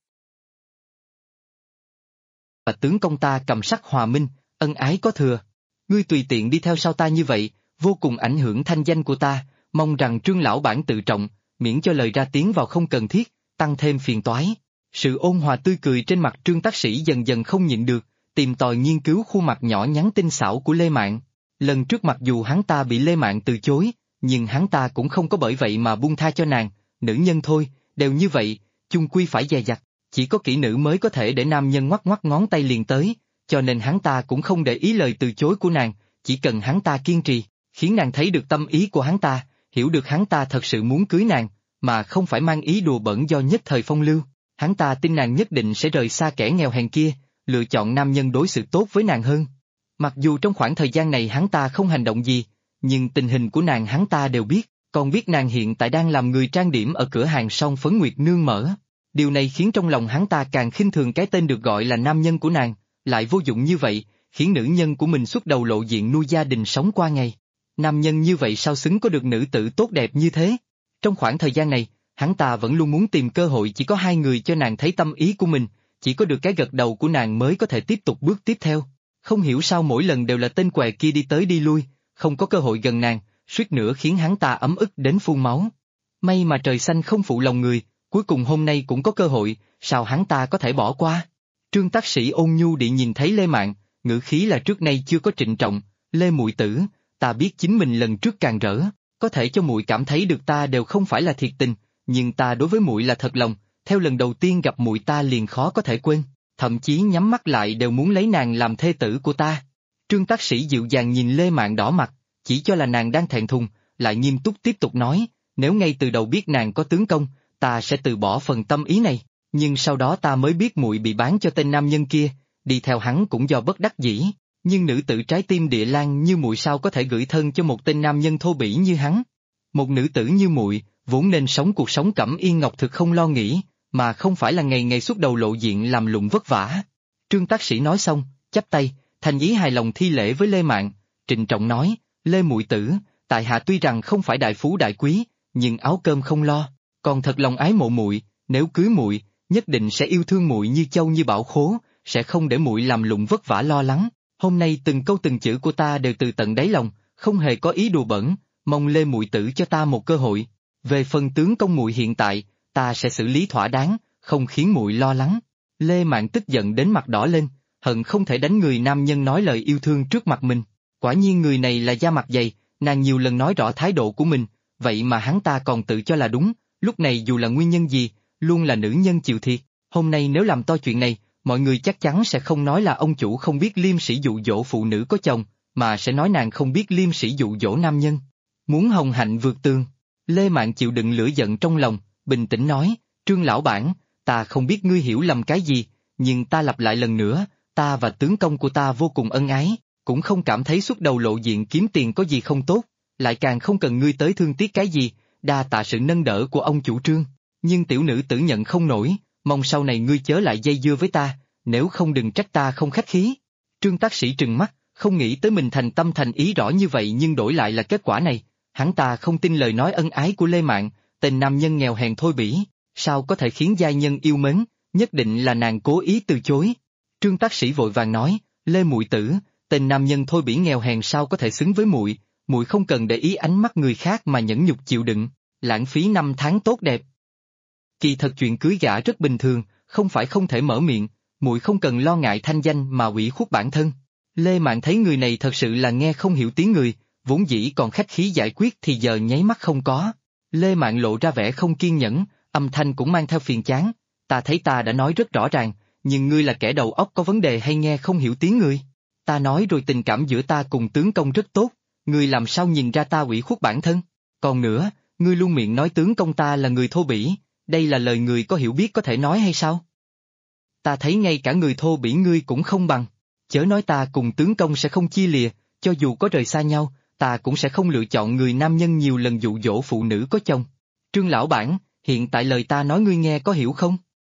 Và tướng công ta cầm sắc hòa minh, ân ái có thừa. Ngươi tùy tiện đi theo sau ta như vậy, vô cùng ảnh hưởng thanh danh của ta, mong rằng Trương lão bản tự trọng, miễn cho lời ra tiếng vào không cần thiết, tăng thêm phiền toái. Sự ôn hòa tươi cười trên mặt Trương Tác Sĩ dần dần không nhịn được, tìm tòi nghiên cứu khuôn mặt nhỏ nhắn tinh xảo của Lê Mạn. Lần trước mặc dù hắn ta bị Lê Mạn từ chối, nhưng hắn ta cũng không có bởi vậy mà buông tha cho nàng, nữ nhân thôi, đều như vậy, chung quy phải dè dặt, chỉ có kỹ nữ mới có thể để nam nhân ngoắc ngoắc ngón tay liền tới, cho nên hắn ta cũng không để ý lời từ chối của nàng, chỉ cần hắn ta kiên trì, khiến nàng thấy được tâm ý của hắn ta, hiểu được hắn ta thật sự muốn cưới nàng, mà không phải mang ý đùa bỡn do nhất thời phong lưu. Hắn ta tin nàng nhất định sẽ rời xa kẻ nghèo hèn kia, lựa chọn nam nhân đối xử tốt với nàng hơn. Mặc dù trong khoảng thời gian này hắn ta không hành động gì, nhưng tình hình của nàng hắn ta đều biết, còn biết nàng hiện tại đang làm người trang điểm ở cửa hàng son phấn Nguyệt Nương mở. Điều này khiến trong lòng hắn ta càng khinh thường cái tên được gọi là nam nhân của nàng, lại vô dụng như vậy, khiến nữ nhân của mình xuất đầu lộ diện nuôi gia đình sống qua ngày. Nam nhân như vậy sao xứng có được nữ tử tốt đẹp như thế? Trong khoảng thời gian này, hắn ta vẫn luôn muốn tìm cơ hội chỉ có hai người cho nàng thấy tâm ý của mình, chỉ có được cái gật đầu của nàng mới có thể tiếp tục bước tiếp theo. Không hiểu sao mỗi lần đều là tên què kia đi tới đi lui, không có cơ hội gần nàng, suýt nữa khiến hắn ta ấm ức đến phun máu. May mà trời xanh không phụ lòng người, cuối cùng hôm nay cũng có cơ hội, sao hắn ta có thể bỏ qua? Trương Tác Sĩ ôn nhu địa nhìn thấy Lê Mạn, ngữ khí là trước nay chưa có trịnh trọng, Lê muội tử, ta biết chính mình lần trước càng rỡ, có thể cho muội cảm thấy được ta đều không phải là thiệt tình, nhưng ta đối với muội là thật lòng, theo lần đầu tiên gặp muội ta liền khó có thể quên, thậm chí nhắm mắt lại đều muốn lấy nàng làm thê tử của ta. Trương Tác Sĩ dịu dàng nhìn Lê Mạn đỏ mặt, chỉ cho là nàng đang thẹn thùng, lại nghiêm túc tiếp tục nói, nếu ngay từ đầu biết nàng có tướng công, ta sẽ từ bỏ phần tâm ý này, nhưng sau đó ta mới biết muội bị bán cho tên nam nhân kia, đi theo hắn cũng do bất đắc dĩ, nhưng nữ tử trái tim địa lan như muội sao có thể gửi thân cho một tên nam nhân thô bỉ như hắn. Một nữ tử như muội vốn nên sống cuộc sống cẩm yên ngọc thực không lo nghĩ, mà không phải là ngày ngày xuất đầu lộ diện làm lụng vất vả. Trương Tác Sĩ nói xong, chắp tay, thành ý hài lòng thi lễ với Lê Mạn, trịnh trọng nói, Lê muội tử, tại hạ tuy rằng không phải đại phú đại quý, nhưng áo cơm không lo, còn thật lòng ái mộ muội, nếu cưới muội, nhất định sẽ yêu thương muội như châu như bảo khố, sẽ không để muội làm lụng vất vả lo lắng. Hôm nay từng câu từng chữ của ta đều từ tận đáy lòng, không hề có ý đùa bỡn, mong Lê muội tử cho ta một cơ hội. Về phần tướng công muội hiện tại, ta sẽ xử lý thỏa đáng, không khiến muội lo lắng. Lê Mạn tức giận đến mặt đỏ lên, hận không thể đánh người nam nhân nói lời yêu thương trước mặt mình. Quả nhiên người này là da mặt dày, nàng nhiều lần nói rõ thái độ của mình, vậy mà hắn ta còn tự cho là đúng, lúc này dù là nguyên nhân gì, luôn là nữ nhân chịu thiệt. Hôm nay nếu làm to chuyện này, mọi người chắc chắn sẽ không nói là ông chủ không biết liêm sĩ dụ dỗ phụ nữ có chồng, mà sẽ nói nàng không biết liêm sĩ dụ dỗ nam nhân. Muốn hồng hạnh vượt tường. Lê Mạn chịu đựng lửa giận trong lòng, bình tĩnh nói, Trương lão bản, ta không biết ngươi hiểu lầm cái gì, nhưng ta lặp lại lần nữa, ta và tướng công của ta vô cùng ân ái, cũng không cảm thấy xuất đầu lộ diện kiếm tiền có gì không tốt, lại càng không cần ngươi tới thương tiếc cái gì, đa tạ sự nâng đỡ của ông chủ Trương, nhưng tiểu nữ tử nhận không nổi, mong sau này ngươi chớ lại dây dưa với ta, nếu không đừng trách ta không khách khí. Trương Tác Sĩ trừng mắt, không nghĩ tới mình thành tâm thành ý rõ như vậy nhưng đổi lại là kết quả này, hắn ta không tin lời nói ân ái của Lê Mạn, tên nam nhân nghèo hèn thôi bỉ, sao có thể khiến giai nhân yêu mến, nhất định là nàng cố ý từ chối. Trương Tác Sĩ vội vàng nói, Lê muội tử, tên nam nhân thôi bỉ nghèo hèn sao có thể xứng với muội, muội không cần để ý ánh mắt người khác mà nhẫn nhục chịu đựng, lãng phí năm tháng tốt đẹp. Kỳ thật chuyện cưới gả rất bình thường, không phải không thể mở miệng, muội không cần lo ngại thanh danh mà ủy khuất bản thân. Lê Mạn thấy người này thật sự là nghe không hiểu tiếng người, vốn dĩ còn khách khí giải quyết thì giờ nháy mắt không có. Lê Mạn lộ ra vẻ không kiên nhẫn, âm thanh cũng mang theo phiền chán, ta thấy ta đã nói rất rõ ràng, nhưng ngươi là kẻ đầu óc có vấn đề hay nghe không hiểu tiếng người. Ta nói rồi tình cảm giữa ta cùng tướng công rất tốt, ngươi làm sao nhìn ra ta ủy khuất bản thân, còn nữa, ngươi luôn miệng nói tướng công ta là người thô bỉ, đây là lời người có hiểu biết có thể nói hay sao? Ta thấy ngay cả người thô bỉ ngươi cũng không bằng, chớ nói ta cùng tướng công sẽ không chia lìa, cho dù có rời xa nhau, ta cũng sẽ không lựa chọn người nam nhân nhiều lần dụ dỗ phụ nữ có chồng. Trương lão bản, hiện tại lời ta nói ngươi nghe có hiểu không?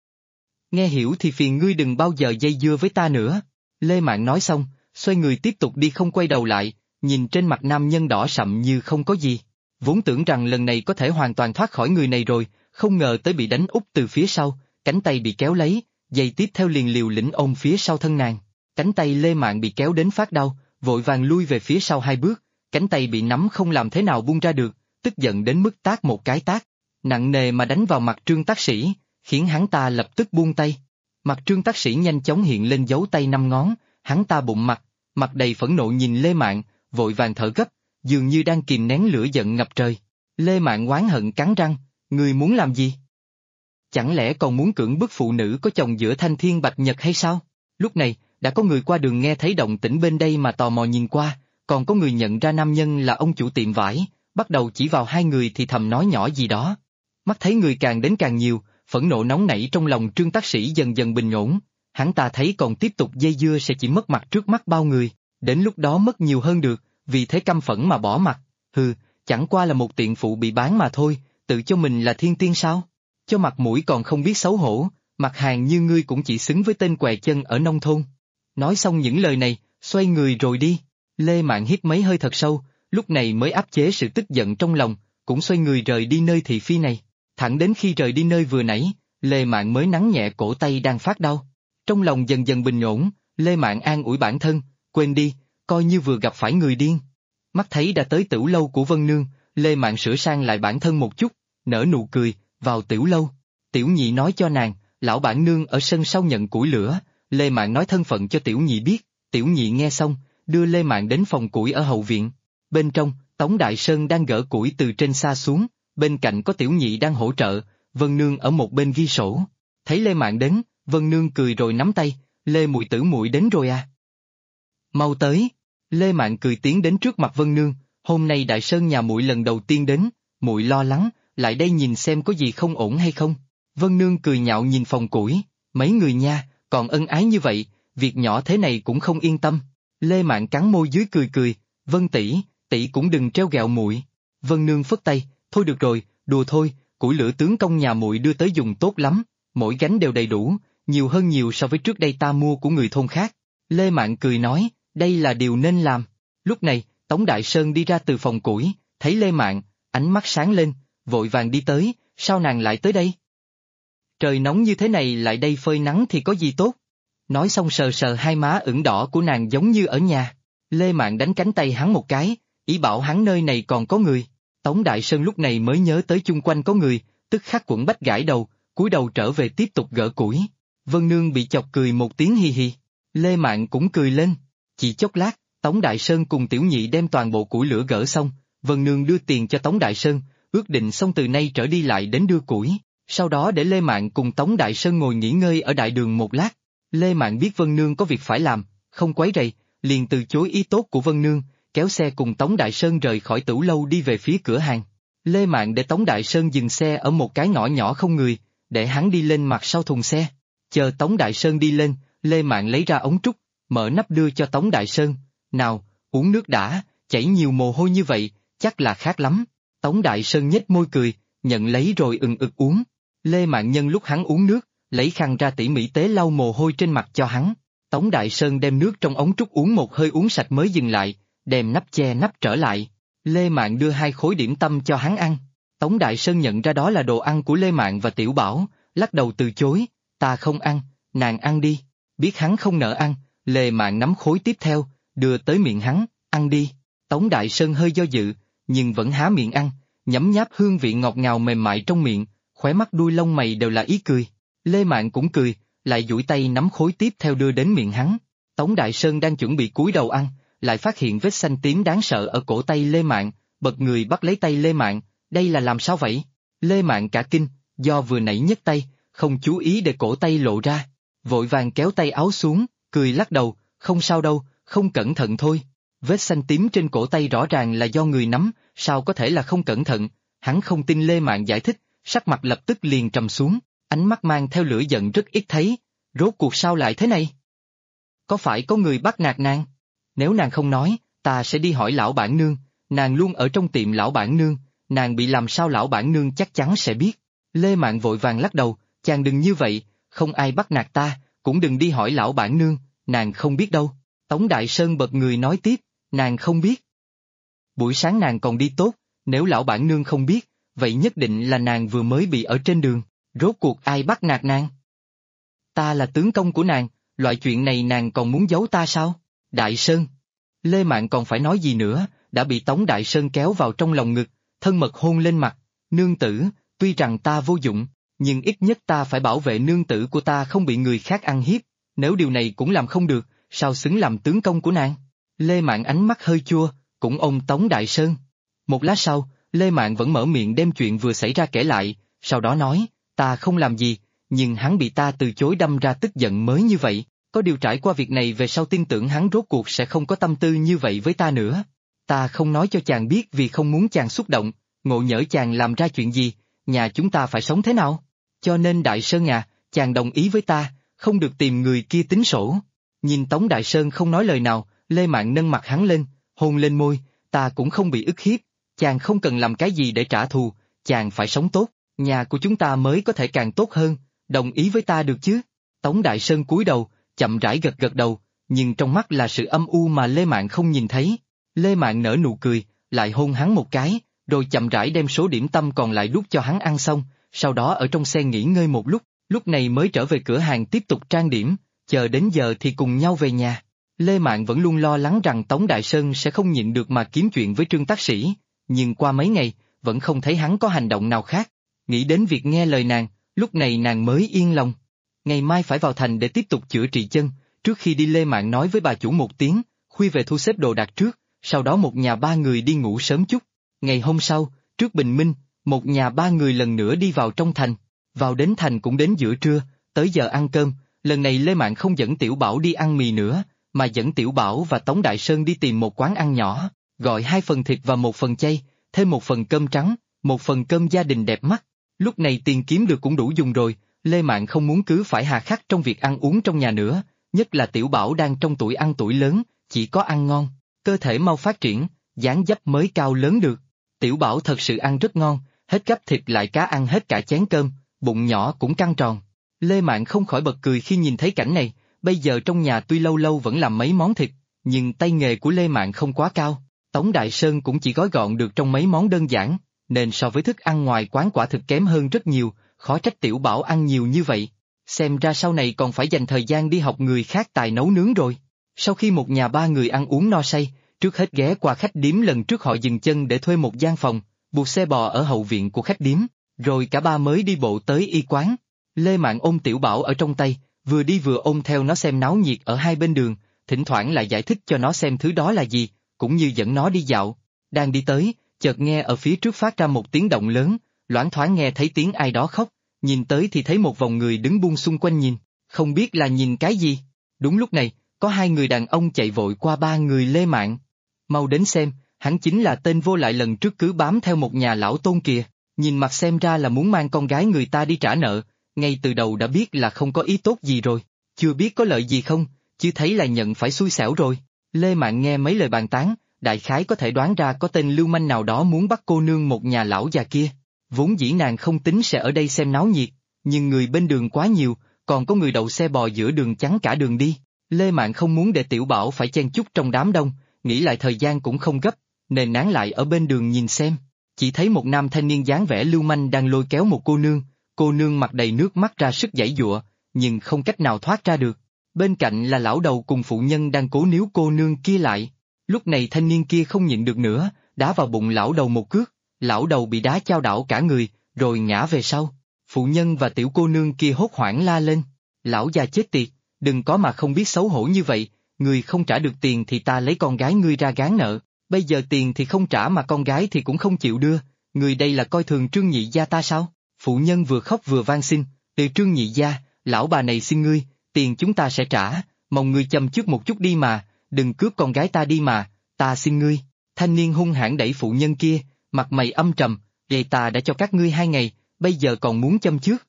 Nghe hiểu thì phiền ngươi đừng bao giờ dây dưa với ta nữa. Lê Mạn nói xong, xoay người tiếp tục đi không quay đầu lại, nhìn trên mặt nam nhân đỏ sậm như không có gì. Vốn tưởng rằng lần này có thể hoàn toàn thoát khỏi người này rồi, không ngờ tới bị đánh úp từ phía sau, cánh tay bị kéo lấy, giây tiếp theo liền liều lĩnh ôm phía sau thân nàng. Cánh tay Lê Mạn bị kéo đến phát đau, vội vàng lui về phía sau 2 bước, cánh tay bị nắm không làm thế nào buông ra được, tức giận đến mức tát một cái tát, nặng nề mà đánh vào mặt Trương Tác Sĩ, khiến hắn ta lập tức buông tay. Mặt Trương Tác Sĩ nhanh chóng hiện lên dấu tay 5 ngón, hắn ta bụng mặt đầy phẫn nộ nhìn Lê Mạn, vội vàng thở gấp, dường như đang kìm nén lửa giận ngập trời. Lê Mạn oán hận cắn răng, ngươi muốn làm gì? Chẳng lẽ còn muốn cưỡng bức phụ nữ có chồng giữa thanh thiên bạch nhật hay sao? Lúc này, đã có người qua đường nghe thấy động tĩnh bên đây mà tò mò nhìn qua, còn có người nhận ra nam nhân là ông chủ tiệm vải, bắt đầu chỉ vào 2 người thì thầm nói nhỏ gì đó. Mắt thấy người càng đến càng nhiều, phẫn nộ nóng nảy trong lòng Trương Tác Sĩ dần dần bình ổn, hắn ta thấy còn tiếp tục dây dưa sẽ chỉ mất mặt trước mắt bao người, đến lúc đó mất nhiều hơn được, vì thế căm phẫn mà bỏ mặt. Hừ, chẳng qua là một tiện phụ bị bán mà thôi, tự cho mình là thiên tiên sao? Cho mặt mũi còn không biết xấu hổ, mặt hàng như ngươi cũng chỉ xứng với tên què chân ở nông thôn. Nói xong những lời này, xoay người rồi đi. Lê Mạn hít mấy hơi thật sâu, lúc này mới áp chế sự tức giận trong lòng, cũng xoay người rời đi nơi thị phi này. Thẳng đến khi rời đi nơi vừa nãy, Lê Mạn mới nắn nhẹ cổ tay đang phát đau. Trong lòng dần dần bình ổn, Lê Mạn an ủi bản thân, quên đi, coi như vừa gặp phải người điên. Mắt thấy đã tới tiểu lâu của Vân Nương, Lê Mạn sửa sang lại bản thân một chút, nở nụ cười, vào tiểu lâu. Tiểu nhị nói cho nàng, lão bản nương ở sân sau nhận củi lửa, Lê Mạn nói thân phận cho tiểu nhị biết, tiểu nhị nghe xong, đưa Lê Mạn đến phòng củi ở hậu viện. Bên trong, Tống Đại Sơn đang gỡ củi từ trên xa xuống, bên cạnh có tiểu nhị đang hỗ trợ, Vân Nương ở một bên ghi sổ. Thấy Lê Mạn đến, Vân Nương cười rồi nắm tay, Lê muội tử muội đến rồi à? Mau tới. Lê Mạn cười tiến đến trước mặt Vân Nương, hôm nay Đại Sơn nhà muội lần đầu tiên đến, muội lo lắng, lại đây nhìn xem có gì không ổn hay không. Vân Nương cười nhạo nhìn phòng củi, mấy người nha, còn ân ái như vậy, việc nhỏ thế này cũng không yên tâm. Lê Mạn cắn môi dưới cười cười, Vân tỷ, tỷ cũng đừng treo gẹo muội. Vân Nương phất tay, thôi được rồi, đùa thôi, củi lửa tướng công nhà muội đưa tới dùng tốt lắm, mỗi gánh đều đầy đủ, nhiều hơn nhiều so với trước đây ta mua của người thôn khác. Lê Mạn cười nói, đây là điều nên làm. Lúc này, Tống Đại Sơn đi ra từ phòng củi, thấy Lê Mạn, ánh mắt sáng lên, vội vàng đi tới, sao nàng lại tới đây? Trời nóng như thế này lại đây phơi nắng thì có gì tốt? Nói xong sờ sờ 2 má ửng đỏ của nàng giống như ở nhà. Lê Mạn đánh cánh tay hắn một cái, ý bảo hắn nơi này còn có người. Tống Đại Sơn lúc này mới nhớ tới chung quanh có người, tức khắc quẫn bách gãi đầu, cúi đầu trở về tiếp tục gỡ củi. Vân Nương bị chọc cười một tiếng hi hi. Lê Mạn cũng cười lên. Chỉ chốc lát, Tống Đại Sơn cùng tiểu nhị đem toàn bộ củi lửa gỡ xong, Vân Nương đưa tiền cho Tống Đại Sơn, ước định xong từ nay trở đi lại đến đưa củi, sau đó để Lê Mạn cùng Tống Đại Sơn ngồi nghỉ ngơi ở đại đường một lát. Lê Mạn biết Vân Nương có việc phải làm, không quấy rầy, liền từ chối ý tốt của Vân Nương, kéo xe cùng Tống Đại Sơn rời khỏi tửu lâu đi về phía cửa hàng. Lê Mạn để Tống Đại Sơn dừng xe ở một cái ngõ nhỏ không người, để hắn đi lên mặt sau thùng xe. Chờ Tống Đại Sơn đi lên, Lê Mạn lấy ra ống trúc, mở nắp đưa cho Tống Đại Sơn. Nào, uống nước đã, chảy nhiều mồ hôi như vậy, chắc là khát lắm. Tống Đại Sơn nhếch môi cười, nhận lấy rồi ực uống. Lê Mạn nhân lúc hắn uống nước, lấy khăn ra tỉ mỉ tế lau mồ hôi trên mặt cho hắn. Tống Đại Sơn đem nước trong ống trúc uống một hơi uống sạch mới dừng lại, đem nắp che nắp trở lại. Lê Mạn đưa 2 khối điểm tâm cho hắn ăn. Tống Đại Sơn nhận ra đó là đồ ăn của Lê Mạn và Tiểu Bảo, lắc đầu từ chối, ta không ăn, nàng ăn đi. Biết hắn không nỡ ăn, Lê Mạn nắm khối tiếp theo, đưa tới miệng hắn, ăn đi. Tống Đại Sơn hơi do dự, nhưng vẫn há miệng ăn, nhấm nháp hương vị ngọt ngào mềm mại trong miệng, khóe mắt đuôi lông mày đều là ý cười. Lê Mạn cũng cười, lại duỗi tay nắm khối tiếp theo đưa đến miệng hắn. Tống Đại Sơn đang chuẩn bị cúi đầu ăn, lại phát hiện vết xanh tím đáng sợ ở cổ tay Lê Mạn, bật người bắt lấy tay Lê Mạn, đây là làm sao vậy? Lê Mạn cả kinh, do vừa nãy nhấc tay, không chú ý để cổ tay lộ ra, vội vàng kéo tay áo xuống, cười lắc đầu, không sao đâu, không cẩn thận thôi. Vết xanh tím trên cổ tay rõ ràng là do người nắm, sao có thể là không cẩn thận, hắn không tin Lê Mạn giải thích, sắc mặt lập tức liền trầm xuống, ánh mắt mang theo lửa giận rất ít thấy, rốt cuộc sao lại thế này? Có phải có người bắt nạt nàng? Nếu nàng không nói, ta sẽ đi hỏi lão bản nương, nàng luôn ở trong tiệm lão bản nương, nàng bị làm sao lão bản nương chắc chắn sẽ biết. Lê Mạn vội vàng lắc đầu, chàng đừng như vậy, không ai bắt nạt ta, cũng đừng đi hỏi lão bản nương, nàng không biết đâu. Tống Đại Sơn bật người nói tiếp, nàng không biết. Buổi sáng nàng còn đi tốt, nếu lão bản nương không biết, vậy nhất định là nàng vừa mới bị ở trên đường, rốt cuộc ai bắt nạt nàng? Ta là tướng công của nàng, loại chuyện này nàng còn muốn giấu ta sao? Đại Sơn. Lê Mạn còn phải nói gì nữa, đã bị Tống Đại Sơn kéo vào trong lòng ngực, thân mật hôn lên mặt, nương tử, tuy rằng ta vô dụng, nhưng ít nhất ta phải bảo vệ nương tử của ta không bị người khác ăn hiếp, nếu điều này cũng làm không được, sao xứng làm tướng công của nàng? Lê Mạn ánh mắt hơi chua, cũng ôm Tống Đại Sơn. Một lát sau, Lê Mạn vẫn mở miệng đem chuyện vừa xảy ra kể lại, sau đó nói, ta không làm gì, nhưng hắn bị ta từ chối đâm ra tức giận mới như vậy, có điều trải qua việc này về sau tin tưởng hắn rốt cuộc sẽ không có tâm tư như vậy với ta nữa. Ta không nói cho chàng biết vì không muốn chàng xúc động, ngộ nhỡ chàng làm ra chuyện gì, nhà chúng ta phải sống thế nào? Cho nên Đại Sơn à, chàng đồng ý với ta, không được tìm người kia tính sổ. Nhìn Tống Đại Sơn không nói lời nào, Lê Mạn nâng mặt hắn lên, hôn lên môi, ta cũng không bị ức hiếp, chàng không cần làm cái gì để trả thù, chàng phải sống tốt, nhà của chúng ta mới có thể càng tốt hơn, đồng ý với ta được chứ? Tống Đại Sơn cúi đầu, chậm rãi gật gật đầu, nhưng trong mắt là sự âm u mà Lê Mạn không nhìn thấy. Lê Mạn nở nụ cười, lại hôn hắn một cái, rồi chậm rãi đem số điểm tâm còn lại đút cho hắn ăn xong, sau đó ở trong xe nghỉ ngơi một lúc này mới trở về cửa hàng tiếp tục trang điểm, chờ đến giờ thì cùng nhau về nhà. Lê Mạn vẫn luôn lo lắng rằng Tống Đại Sơn sẽ không nhịn được mà kiếm chuyện với Trương Tác Sĩ, nhưng qua mấy ngày, vẫn không thấy hắn có hành động nào khác. Nghĩ đến việc nghe lời nàng, lúc này nàng mới yên lòng. Ngày mai phải vào thành để tiếp tục chữa trị chân, trước khi đi Lê Mạn nói với bà chủ một tiếng, khuya về thu xếp đồ đạc trước, sau đó một nhà ba người đi ngủ sớm chút. Ngày hôm sau, trước bình minh, một nhà ba người lần nữa đi vào trong thành. Vào đến thành cũng đến giữa trưa, tới giờ ăn cơm, lần này Lê Mạn không dẫn Tiểu Bảo đi ăn mì nữa, mà dẫn Tiểu Bảo và Tống Đại Sơn đi tìm một quán ăn nhỏ, gọi 2 phần thịt và 1 phần chay, thêm 1 phần cơm trắng, 1 phần cơm gia đình đẹp mắt. Lúc này tiền kiếm được cũng đủ dùng rồi, Lê Mạn không muốn cứ phải hà khắc trong việc ăn uống trong nhà nữa, nhất là Tiểu Bảo đang trong tuổi ăn tuổi lớn, chỉ có ăn ngon, cơ thể mau phát triển, dáng dấp mới cao lớn được. Tiểu Bảo thật sự ăn rất ngon, hết gắp thịt lại cá ăn hết cả chén cơm, bụng nhỏ cũng căng tròn. Lê Mạn không khỏi bật cười khi nhìn thấy cảnh này, bây giờ trong nhà tuy lâu lâu vẫn làm mấy món thịt, nhưng tay nghề của Lê Mạn không quá cao, Tống Đại Sơn cũng chỉ gói gọn được trong mấy món đơn giản, nên so với thức ăn ngoài quán quả thực kém hơn rất nhiều, khó trách Tiểu Bảo ăn nhiều như vậy. Xem ra sau này còn phải dành thời gian đi học người khác tài nấu nướng rồi. Sau khi một nhà ba người ăn uống no say, trước hết ghé qua khách điếm lần trước họ dừng chân để thuê một gian phòng, buộc xe bò ở hậu viện của khách điếm, rồi cả ba mới đi bộ tới y quán. Lê Mạn ôm Tiểu Bảo ở trong tay, vừa đi vừa ôm theo nó xem náo nhiệt ở hai bên đường, thỉnh thoảng lại giải thích cho nó xem thứ đó là gì, cũng như dẫn nó đi dạo. Đang đi tới, chợt nghe ở phía trước phát ra một tiếng động lớn, loáng thoáng nghe thấy tiếng ai đó khóc, nhìn tới thì thấy một vòng người đứng buông xung quanh nhìn, không biết là nhìn cái gì. Đúng lúc này, có 2 người đàn ông chạy vội qua 3 người Lê Mạn. Mau đến xem, hắn chính là tên vô lại lần trước cứ bám theo một nhà lão tôn kìa, nhìn mặt xem ra là muốn mang con gái người ta đi trả nợ, ngay từ đầu đã biết là không có ý tốt gì rồi, chưa biết có lợi gì không, chứ thấy là nhận phải xui xẻo rồi. Lê Mạn nghe mấy lời bàn tán, đại khái có thể đoán ra có tên lưu manh nào đó muốn bắt cô nương một nhà lão già kia. Vốn dĩ nàng không tính sẽ ở đây xem náo nhiệt, nhưng người bên đường quá nhiều, còn có người đậu xe bò giữa đường chắn cả đường đi. Lê Mạn không muốn để Tiểu Bảo phải chen chúc trong đám đông, nghĩ lại thời gian cũng không gấp, nên nán lại ở bên đường nhìn xem. Chỉ thấy một nam thanh niên dáng vẻ lưu manh đang lôi kéo một cô nương mặt đầy nước mắt ra sức giãy giụa, nhưng không cách nào thoát ra được. Bên cạnh là lão đầu cùng phụ nhân đang cố níu cô nương kia lại. Lúc này thanh niên kia không nhịn được nữa, đá vào bụng lão đầu một cước, lão đầu bị đá chao đảo cả người, rồi ngã về sau. Phụ nhân và tiểu cô nương kia hốt hoảng la lên, lão già chết tiệt, đừng có mà không biết xấu hổ như vậy, người không trả được tiền thì ta lấy con gái ngươi ra gán nợ, bây giờ tiền thì không trả mà con gái thì cũng không chịu đưa, người đây là coi thường Trương nhị gia ta sao? Phụ nhân vừa khóc vừa van xin, từ Trương nhị gia, lão bà này xin ngươi, tiền chúng ta sẽ trả, mong ngươi châm trước một chút đi mà, đừng cướp con gái ta đi mà, ta xin ngươi. Thanh niên hung hãn đẩy phụ nhân kia, mặt mày âm trầm, vậy ta đã cho các ngươi 2 ngày, bây giờ còn muốn châm trước.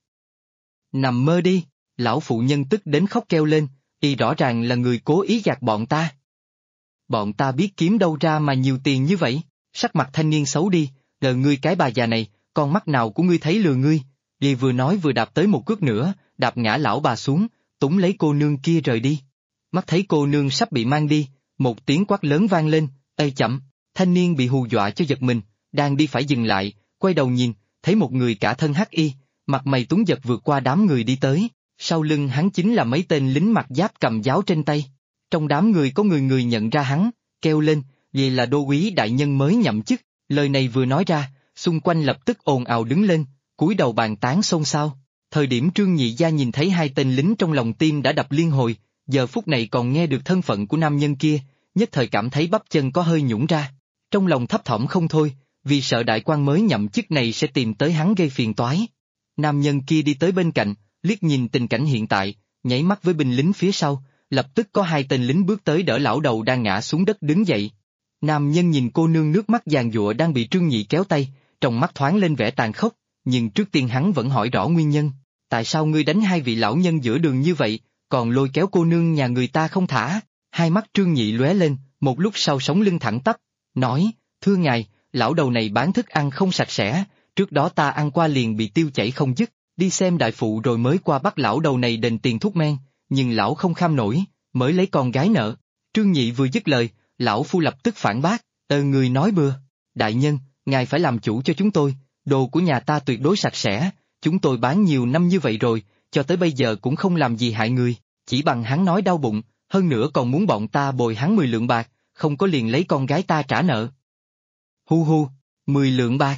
Nằm mơ đi, lão phụ nhân tức đến khóc kêu lên, y rõ ràng là người cố ý gạt bọn ta. Bọn ta biết kiếm đâu ra mà nhiều tiền như vậy, sắc mặt thanh niên xấu đi, ngươi cái bà già này, con mắt nào của ngươi thấy lừa ngươi, y vừa nói vừa đạp tới một cước nữa, đạp ngã lão bà xuống, túng lấy cô nương kia rời đi. Mắt thấy cô nương sắp bị mang đi, một tiếng quát lớn vang lên, ê chậm, thanh niên bị hù dọa cho giật mình, đang đi phải dừng lại, quay đầu nhìn, thấy một người cả thân hắc y, mặt mày túng giật vượt qua đám người đi tới, sau lưng hắn chính là mấy tên lính mặc giáp cầm giáo trên tay. Trong đám người có người nhận ra hắn, kêu lên, vì là đô úy đại nhân mới nhậm chức, lời này vừa nói ra, xung quanh lập tức ồn ào đứng lên, cúi đầu bàn tán xôn xao. Thời điểm Trương Nhị Gia nhìn thấy hai tên lính trong lòng tim đã đập liên hồi, giờ phút này còn nghe được thân phận của nam nhân kia, nhất thời cảm thấy bắp chân có hơi nhũn ra. Trong lòng thấp thỏm không thôi, vì sợ đại quan mới nhậm chức này sẽ tìm tới hắn gây phiền toái. Nam nhân kia đi tới bên cạnh, liếc nhìn tình cảnh hiện tại, nhảy mắt với binh lính phía sau, lập tức có hai tên lính bước tới đỡ lão đầu đang ngã xuống đất đứng dậy. Nam nhân nhìn cô nương nước mắt giàn giụa đang bị Trương Nhị kéo tay, trong mắt thoáng lên vẻ tàn khốc, nhưng trước tiên hắn vẫn hỏi rõ nguyên nhân. Tại sao ngươi đánh hai vị lão nhân giữa đường như vậy, còn lôi kéo cô nương nhà người ta không thả? Hai mắt Trương Nhị lóe lên, một lúc sau sống lưng thẳng tắp, nói, thưa ngài, lão đầu này bán thức ăn không sạch sẽ, trước đó ta ăn qua liền bị tiêu chảy không dứt, đi xem đại phụ rồi mới qua bắt lão đầu này đền tiền thuốc men, nhưng lão không kham nổi, mới lấy con gái nợ. Trương Nhị vừa dứt lời, lão phu lập tức phản bác, người nói bừa, đại nhân, ngài phải làm chủ cho chúng tôi, đồ của nhà ta tuyệt đối sạch sẽ, chúng tôi bán nhiều năm như vậy rồi, cho tới bây giờ cũng không làm gì hại người, chỉ bằng hắn nói đau bụng, hơn nữa còn muốn bọn ta bồi hắn 10 lượng bạc, không có liền lấy con gái ta trả nợ. Hu hu, 10 lượng bạc.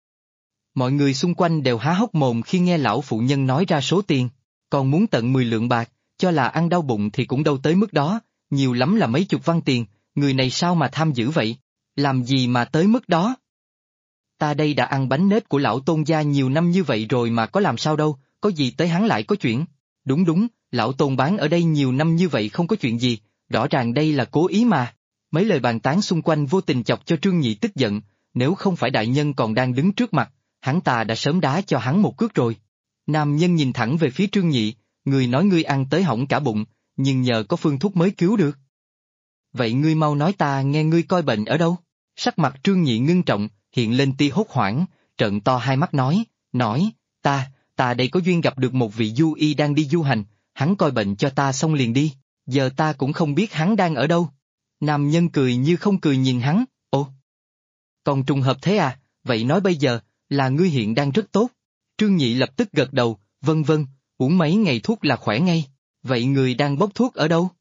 Mọi người xung quanh đều há hốc mồm khi nghe lão phụ nhân nói ra số tiền, còn muốn tận 10 lượng bạc, cho là ăn đau bụng thì cũng đâu tới mức đó, nhiều lắm là mấy chục văn tiền, người này sao mà tham dữ vậy, làm gì mà tới mức đó. Ta đây đã ăn bánh nết của lão Tôn gia nhiều năm như vậy rồi mà có làm sao đâu, có gì tới hắn lại có chuyện. Đúng, lão Tôn bán ở đây nhiều năm như vậy không có chuyện gì, rõ ràng đây là cố ý mà. Mấy lời bàn tán xung quanh vô tình chọc cho Trương Nhị tức giận, nếu không phải đại nhân còn đang đứng trước mặt, hắn ta đã sớm đá cho hắn một cước rồi. Nam nhân nhìn thẳng về phía Trương Nhị, người nói ngươi ăn tới hỏng cả bụng, nhưng nhờ có phương thuốc mới cứu được. Vậy ngươi mau nói ta nghe ngươi coi bệnh ở đâu? Sắc mặt Trương Nhị ngưng trọng, hiện lên tia hốt hoảng, trợn to hai mắt nói, ta đây có duyên gặp được một vị du y đang đi du hành, hắn coi bệnh cho ta xong liền đi, giờ ta cũng không biết hắn đang ở đâu. Nam nhân cười như không cười nhìn hắn, ồ, còn trùng hợp thế à, vậy nói bây giờ, là ngươi hiện đang rất tốt. Trương Nhị lập tức gật đầu, vâng, uống mấy ngày thuốc là khỏe ngay, vậy người đang bốc thuốc ở đâu?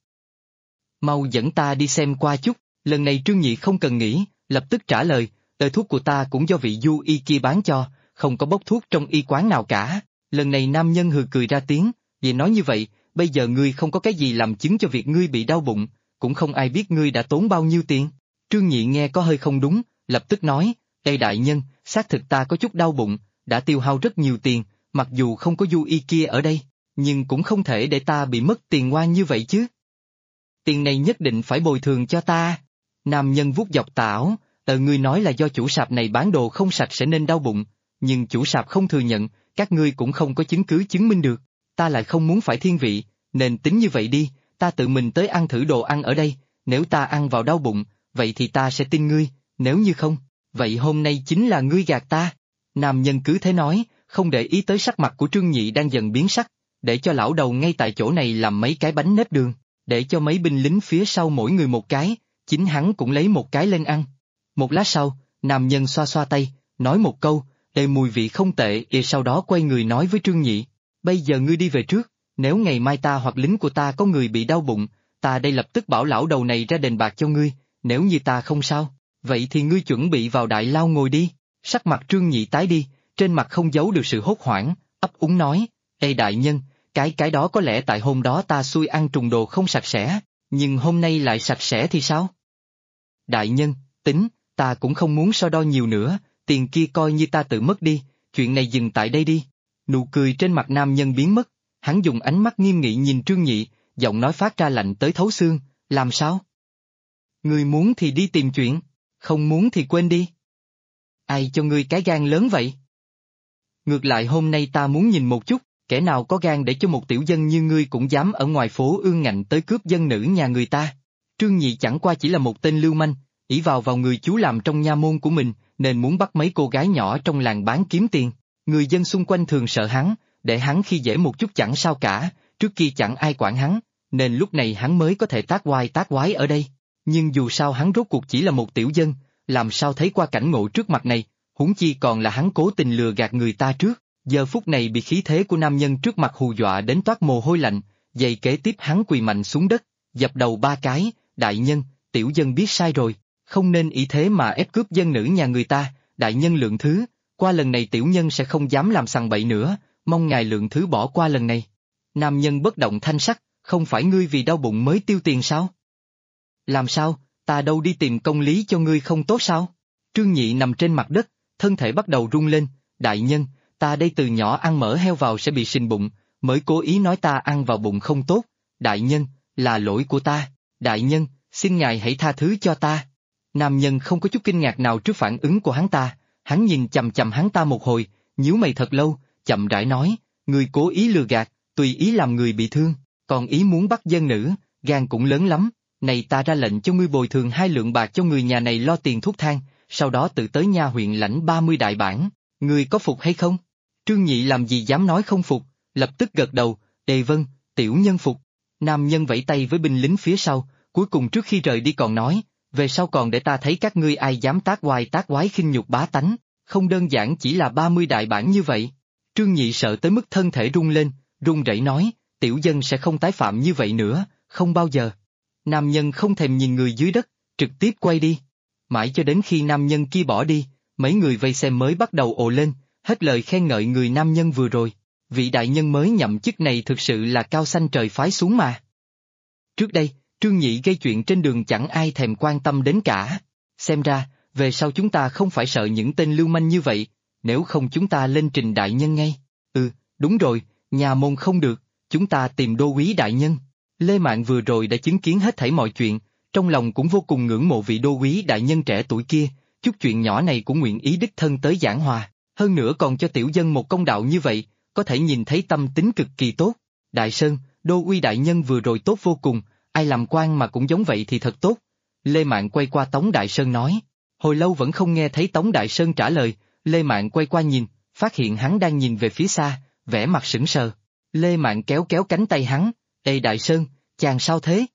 Mau dẫn ta đi xem qua chút, lần này Trương Nhị không cần nghĩ, lập tức trả lời, thuốc của ta cũng do vị du y kia bán cho, không có bốc thuốc trong y quán nào cả. Lần này nam nhân hừ cười ra tiếng, vì nói như vậy, bây giờ ngươi không có cái gì làm chứng cho việc ngươi bị đau bụng, cũng không ai biết ngươi đã tốn bao nhiêu tiền. Trương Nhị nghe có hơi không đúng, lập tức nói, ê đại nhân, xác thực ta có chút đau bụng, đã tiêu hao rất nhiều tiền, mặc dù không có du y kia ở đây, nhưng cũng không thể để ta bị mất tiền oan như vậy chứ. Tiền này nhất định phải bồi thường cho ta. Nam nhân vuốt dọc tà áo, ngươi nói là do chủ sạp này bán đồ không sạch sẽ nên đau bụng, nhưng chủ sạp không thừa nhận, các ngươi cũng không có chứng cứ chứng minh được, ta lại không muốn phải thiên vị, nên tính như vậy đi, ta tự mình tới ăn thử đồ ăn ở đây, nếu ta ăn vào đau bụng, vậy thì ta sẽ tin ngươi, nếu như không, vậy hôm nay chính là ngươi gạt ta. Nam nhân cứ thế nói, không để ý tới sắc mặt của Trương Nhị đang dần biến sắc, để cho lão đầu ngay tại chỗ này làm mấy cái bánh nếp đường, để cho mấy binh lính phía sau mỗi người một cái, chính hắn cũng lấy một cái lên ăn. Một lát sau, nam nhân xoa xoa tay, nói một câu, mùi vị không tệ, sau đó quay người nói với Trương Nhị, bây giờ ngươi đi về trước, nếu ngày mai ta hoặc lính của ta có người bị đau bụng, ta đây lập tức bảo lão đầu này ra đền bạc cho ngươi, nếu như ta không sao, vậy thì ngươi chuẩn bị vào đại lao ngồi đi. Sắc mặt Trương Nhị tái đi, trên mặt không giấu được sự hốt hoảng, ấp úng nói, ê đại nhân, cái đó có lẽ tại hôm đó ta xui ăn trùng đồ không sạch sẽ, nhưng hôm nay lại sạch sẽ thì sao? Đại nhân, tính, ta cũng không muốn so đo nhiều nữa, tiền kia coi như ta tự mất đi, chuyện này dừng tại đây đi. Nụ cười trên mặt nam nhân biến mất, hắn dùng ánh mắt nghiêm nghị nhìn Trương Nhị, giọng nói phát ra lạnh tới thấu xương, làm sao? Ngươi muốn thì đi tìm chuyện, không muốn thì quên đi. Ai cho ngươi cái gan lớn vậy? Ngược lại hôm nay ta muốn nhìn một chút, kẻ nào có gan để cho một tiểu dân như ngươi cũng dám ở ngoài phố ương ngạnh tới cướp dân nữ nhà người ta. Trương Nhị chẳng qua chỉ là một tên lưu manh, ỷ vào người chú làm trong nha môn của mình, nên muốn bắt mấy cô gái nhỏ trong làng bán kiếm tiền. Người dân xung quanh thường sợ hắn, để hắn khi dễ một chút chẳng sao cả, trước kia chẳng ai quản hắn, nên lúc này hắn mới có thể tác oai tác quái ở đây. Nhưng dù sao hắn rốt cuộc chỉ là một tiểu dân, làm sao thấy qua cảnh ngộ trước mặt này, huống chi còn là hắn cố tình lừa gạt người ta trước. Giờ phút này bị khí thế của nam nhân trước mặt hù dọa đến toát mồ hôi lạnh, giây kế tiếp hắn quỳ mạnh xuống đất, dập đầu 3 cái, đại nhân, tiểu dân biết sai rồi, không nên ý thế mà ép cướp dân nữ nhà người ta, đại nhân lượng thứ, qua lần này tiểu nhân sẽ không dám làm sằng bậy nữa, mong ngài lượng thứ bỏ qua lần này. Nam nhân bất động thanh sắc, không phải ngươi vì đau bụng mới tiêu tiền sao? Làm sao, ta đâu đi tìm công lý cho ngươi không tốt sao? Trương Nhị nằm trên mặt đất, thân thể bắt đầu rung lên, đại nhân, ta đây từ nhỏ ăn mỡ heo vào sẽ bị sình bụng, mới cố ý nói ta ăn vào bụng không tốt, đại nhân, là lỗi của ta, đại nhân, xin ngài hãy tha thứ cho ta. Nam nhân không có chút kinh ngạc nào trước phản ứng của hắn nhìn chằm chằm hắn ta một hồi, nhíu mày thật lâu, chậm rãi nói, người cố ý lừa gạt, tùy ý làm người bị thương, còn ý muốn bắt dân nữ, gan cũng lớn lắm, này ta ra lệnh cho ngươi bồi thường 2 lượng bạc cho người nhà này lo tiền thuốc thang, sau đó tự tới nha huyện lãnh 30 đại bản, ngươi có phục hay không? Trương Nhị làm gì dám nói không phục, lập tức gật đầu, vâng, tiểu nhân phục. Nam nhân vẫy tay với binh lính phía sau, cuối cùng trước khi rời đi còn nói, về sau còn để ta thấy các ngươi ai dám tác oai tác quái khinh nhục bá tánh, không đơn giản chỉ là 30 đại bản như vậy. Trương Nhị sợ tới mức thân thể rung lên, run rẩy nói, tiểu dân sẽ không tái phạm như vậy nữa, không bao giờ. Nam nhân không thèm nhìn người dưới đất, trực tiếp quay đi. Mãi cho đến khi nam nhân kia bỏ đi, mấy người vây xem mới bắt đầu ồ lên, hết lời khen ngợi người nam nhân vừa rồi. Vị đại nhân mới nhậm chức này thực sự là cao xanh trời phái xuống mà. Trước đây, Trương Nhị gây chuyện trên đường chẳng ai thèm quan tâm đến cả. Xem ra, về sau chúng ta không phải sợ những tên lưu manh như vậy, nếu không chúng ta lên trình đại nhân ngay. Đúng rồi, nhà môn không được, chúng ta tìm đô úy đại nhân. Lê Mạn vừa rồi đã chứng kiến hết thảy mọi chuyện, trong lòng cũng vô cùng ngưỡng mộ vị đô úy đại nhân trẻ tuổi kia, chút chuyện nhỏ này cũng nguyện ý đích thân tới giảng hòa, hơn nữa còn cho tiểu dân một công đạo như vậy, có thể nhìn thấy tâm tính cực kỳ tốt. Đại Sơn, đô úy đại nhân vừa rồi tốt vô cùng, ai làm quan mà cũng giống vậy thì thật tốt. Lê Mạn quay qua Tống Đại Sơn nói, hồi lâu vẫn không nghe thấy Tống Đại Sơn trả lời, Lê Mạn quay qua nhìn, phát hiện hắn đang nhìn về phía xa, vẻ mặt sững sờ. Lê Mạn kéo kéo cánh tay hắn, Ê Đại Sơn, chàng sao thế?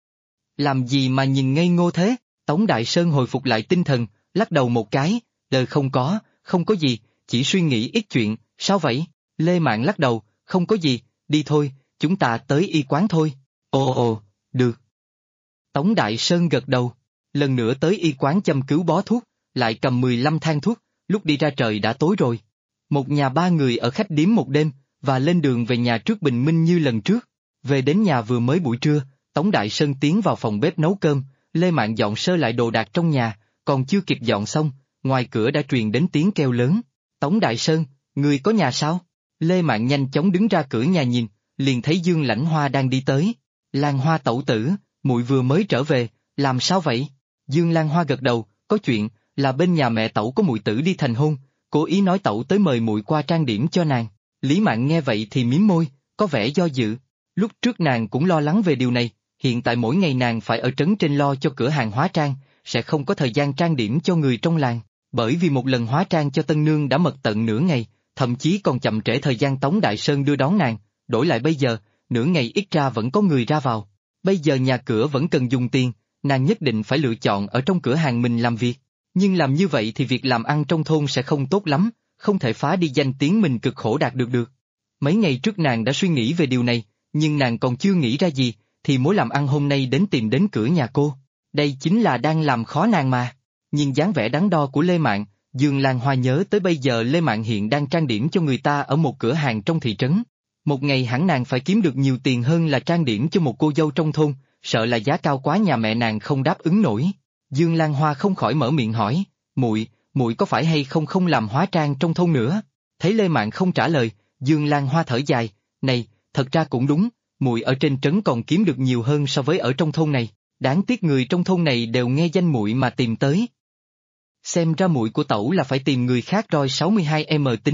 Làm gì mà nhìn ngây ngô thế? Tống Đại Sơn hồi phục lại tinh thần, lắc đầu một cái, không có gì, chỉ suy nghĩ ít chuyện, sao vậy? Lê Mạn lắc đầu, không có gì, đi thôi, chúng ta tới y quán thôi. Ồ, được. Tống Đại Sơn gật đầu, lần nữa tới y quán châm cứu bó thuốc, lại cầm 15 thang thuốc, lúc đi ra trời đã tối rồi. Một nhà 3 người ở khách điếm một đêm, và lên đường về nhà trước bình minh như lần trước. Về đến nhà vừa mới buổi trưa, Tống Đại Sơn tiến vào phòng bếp nấu cơm, Lê Mạn dọn sơ lại đồ đạc trong nhà, còn chưa kịp dọn xong, ngoài cửa đã truyền đến tiếng kêu lớn. Tống Đại Sơn, người có nhà sao? Lê Mạn nhanh chóng đứng ra cửa nhà nhìn, liền thấy Dương Lãnh Hoa đang đi tới. Lan Hoa tẩu tử, muội vừa mới trở về, làm sao vậy? Dương Lan Hoa gật đầu, có chuyện, là bên nhà mẹ tẩu có muội tử đi thành hôn, cố ý nói tẩu tới mời muội qua trang điểm cho nàng. Lý Mạn nghe vậy thì mím môi, có vẻ do dự. Lúc trước nàng cũng lo lắng về điều này, hiện tại mỗi ngày nàng phải ở trấn trên lo cho cửa hàng hóa trang, sẽ không có thời gian trang điểm cho người trong làng, bởi vì một lần hóa trang cho tân nương đã mất tận nửa ngày, thậm chí còn chậm trễ thời gian Tống Đại Sơn đưa đón nàng, đổi lại bây giờ, nửa ngày ít ra vẫn có người ra vào. Bây giờ nhà cửa vẫn cần dùng tiền, nàng nhất định phải lựa chọn ở trong cửa hàng mình làm việc, nhưng làm như vậy thì việc làm ăn trong thôn sẽ không tốt lắm, không thể phá đi danh tiếng mình cực khổ đạt được. Mấy ngày trước nàng đã suy nghĩ về điều này, nhưng nàng còn chưa nghĩ ra gì, thì mối làm ăn hôm nay tìm đến cửa nhà cô. Đây chính là đang làm khó nàng mà. Nhìn dáng vẻ đắn đo của Lê Mạn, Dương Lan Hoa nhớ tới bây giờ Lê Mạn hiện đang trang điểm cho người ta ở một cửa hàng trong thị trấn. Một ngày hẳn nàng phải kiếm được nhiều tiền hơn là trang điểm cho một cô dâu trong thôn, sợ là giá cao quá nhà mẹ nàng không đáp ứng nổi. Dương Lan Hoa không khỏi mở miệng hỏi, muội có phải hay không làm hóa trang trong thôn nữa? Thấy Lê Mạn không trả lời, Dương Lan Hoa thở dài, này, thật ra cũng đúng, muội ở trên trấn còn kiếm được nhiều hơn so với ở trong thôn này, đáng tiếc người trong thôn này đều nghe danh muội mà tìm tới. Xem ra muội của tẩu là phải tìm người khác rồi 62M tính,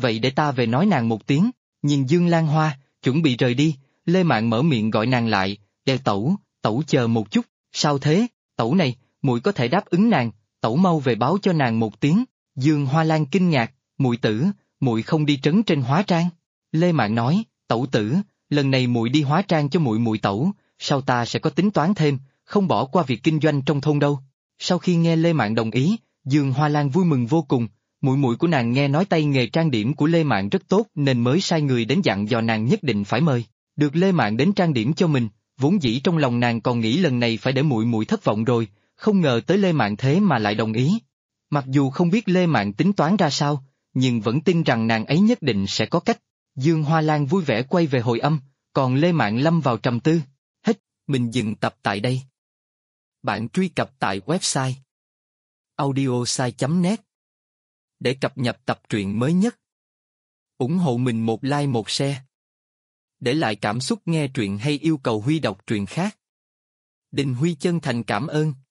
vậy để ta về nói nàng một tiếng. Nhìn Dương Lan Hoa, chuẩn bị rời đi, Lê Mạn mở miệng gọi nàng lại, tẩu, tẩu chờ một chút, sao thế, tẩu này, muội có thể đáp ứng nàng, tẩu mau về báo cho nàng một tiếng. Dương Hoa Lan kinh ngạc, muội tử, muội không đi trấn trên hóa trang. Lê Mạn nói, tẩu tử, lần này muội đi hóa trang cho muội muội tẩu, sau ta sẽ có tính toán thêm, không bỏ qua việc kinh doanh trong thôn đâu. Sau khi nghe Lê Mạn đồng ý, Dương Hoa Lan vui mừng vô cùng, muội muội của nàng nghe nói tay nghề trang điểm của Lê Mạn rất tốt nên mới sai người đến dặn dò nàng nhất định phải mời được Lê Mạn đến trang điểm cho mình, vốn dĩ trong lòng nàng còn nghĩ lần này phải để muội muội thất vọng rồi, không ngờ tới Lê Mạn thế mà lại đồng ý. Mặc dù không biết Lê Mạn tính toán ra sao, nhưng vẫn tin rằng nàng ấy nhất định sẽ có cách. Dương Hoa Lan vui vẻ quay về hồi âm, còn Lê Mạn lâm vào trầm tư. Hết, mình dừng tập tại đây. Bạn truy cập tại website audiosai.net để cập nhật tập truyện mới nhất. Ủng hộ mình một like một share. Để lại cảm xúc nghe truyện hay yêu cầu Huy đọc truyện khác. Đình Huy chân thành cảm ơn.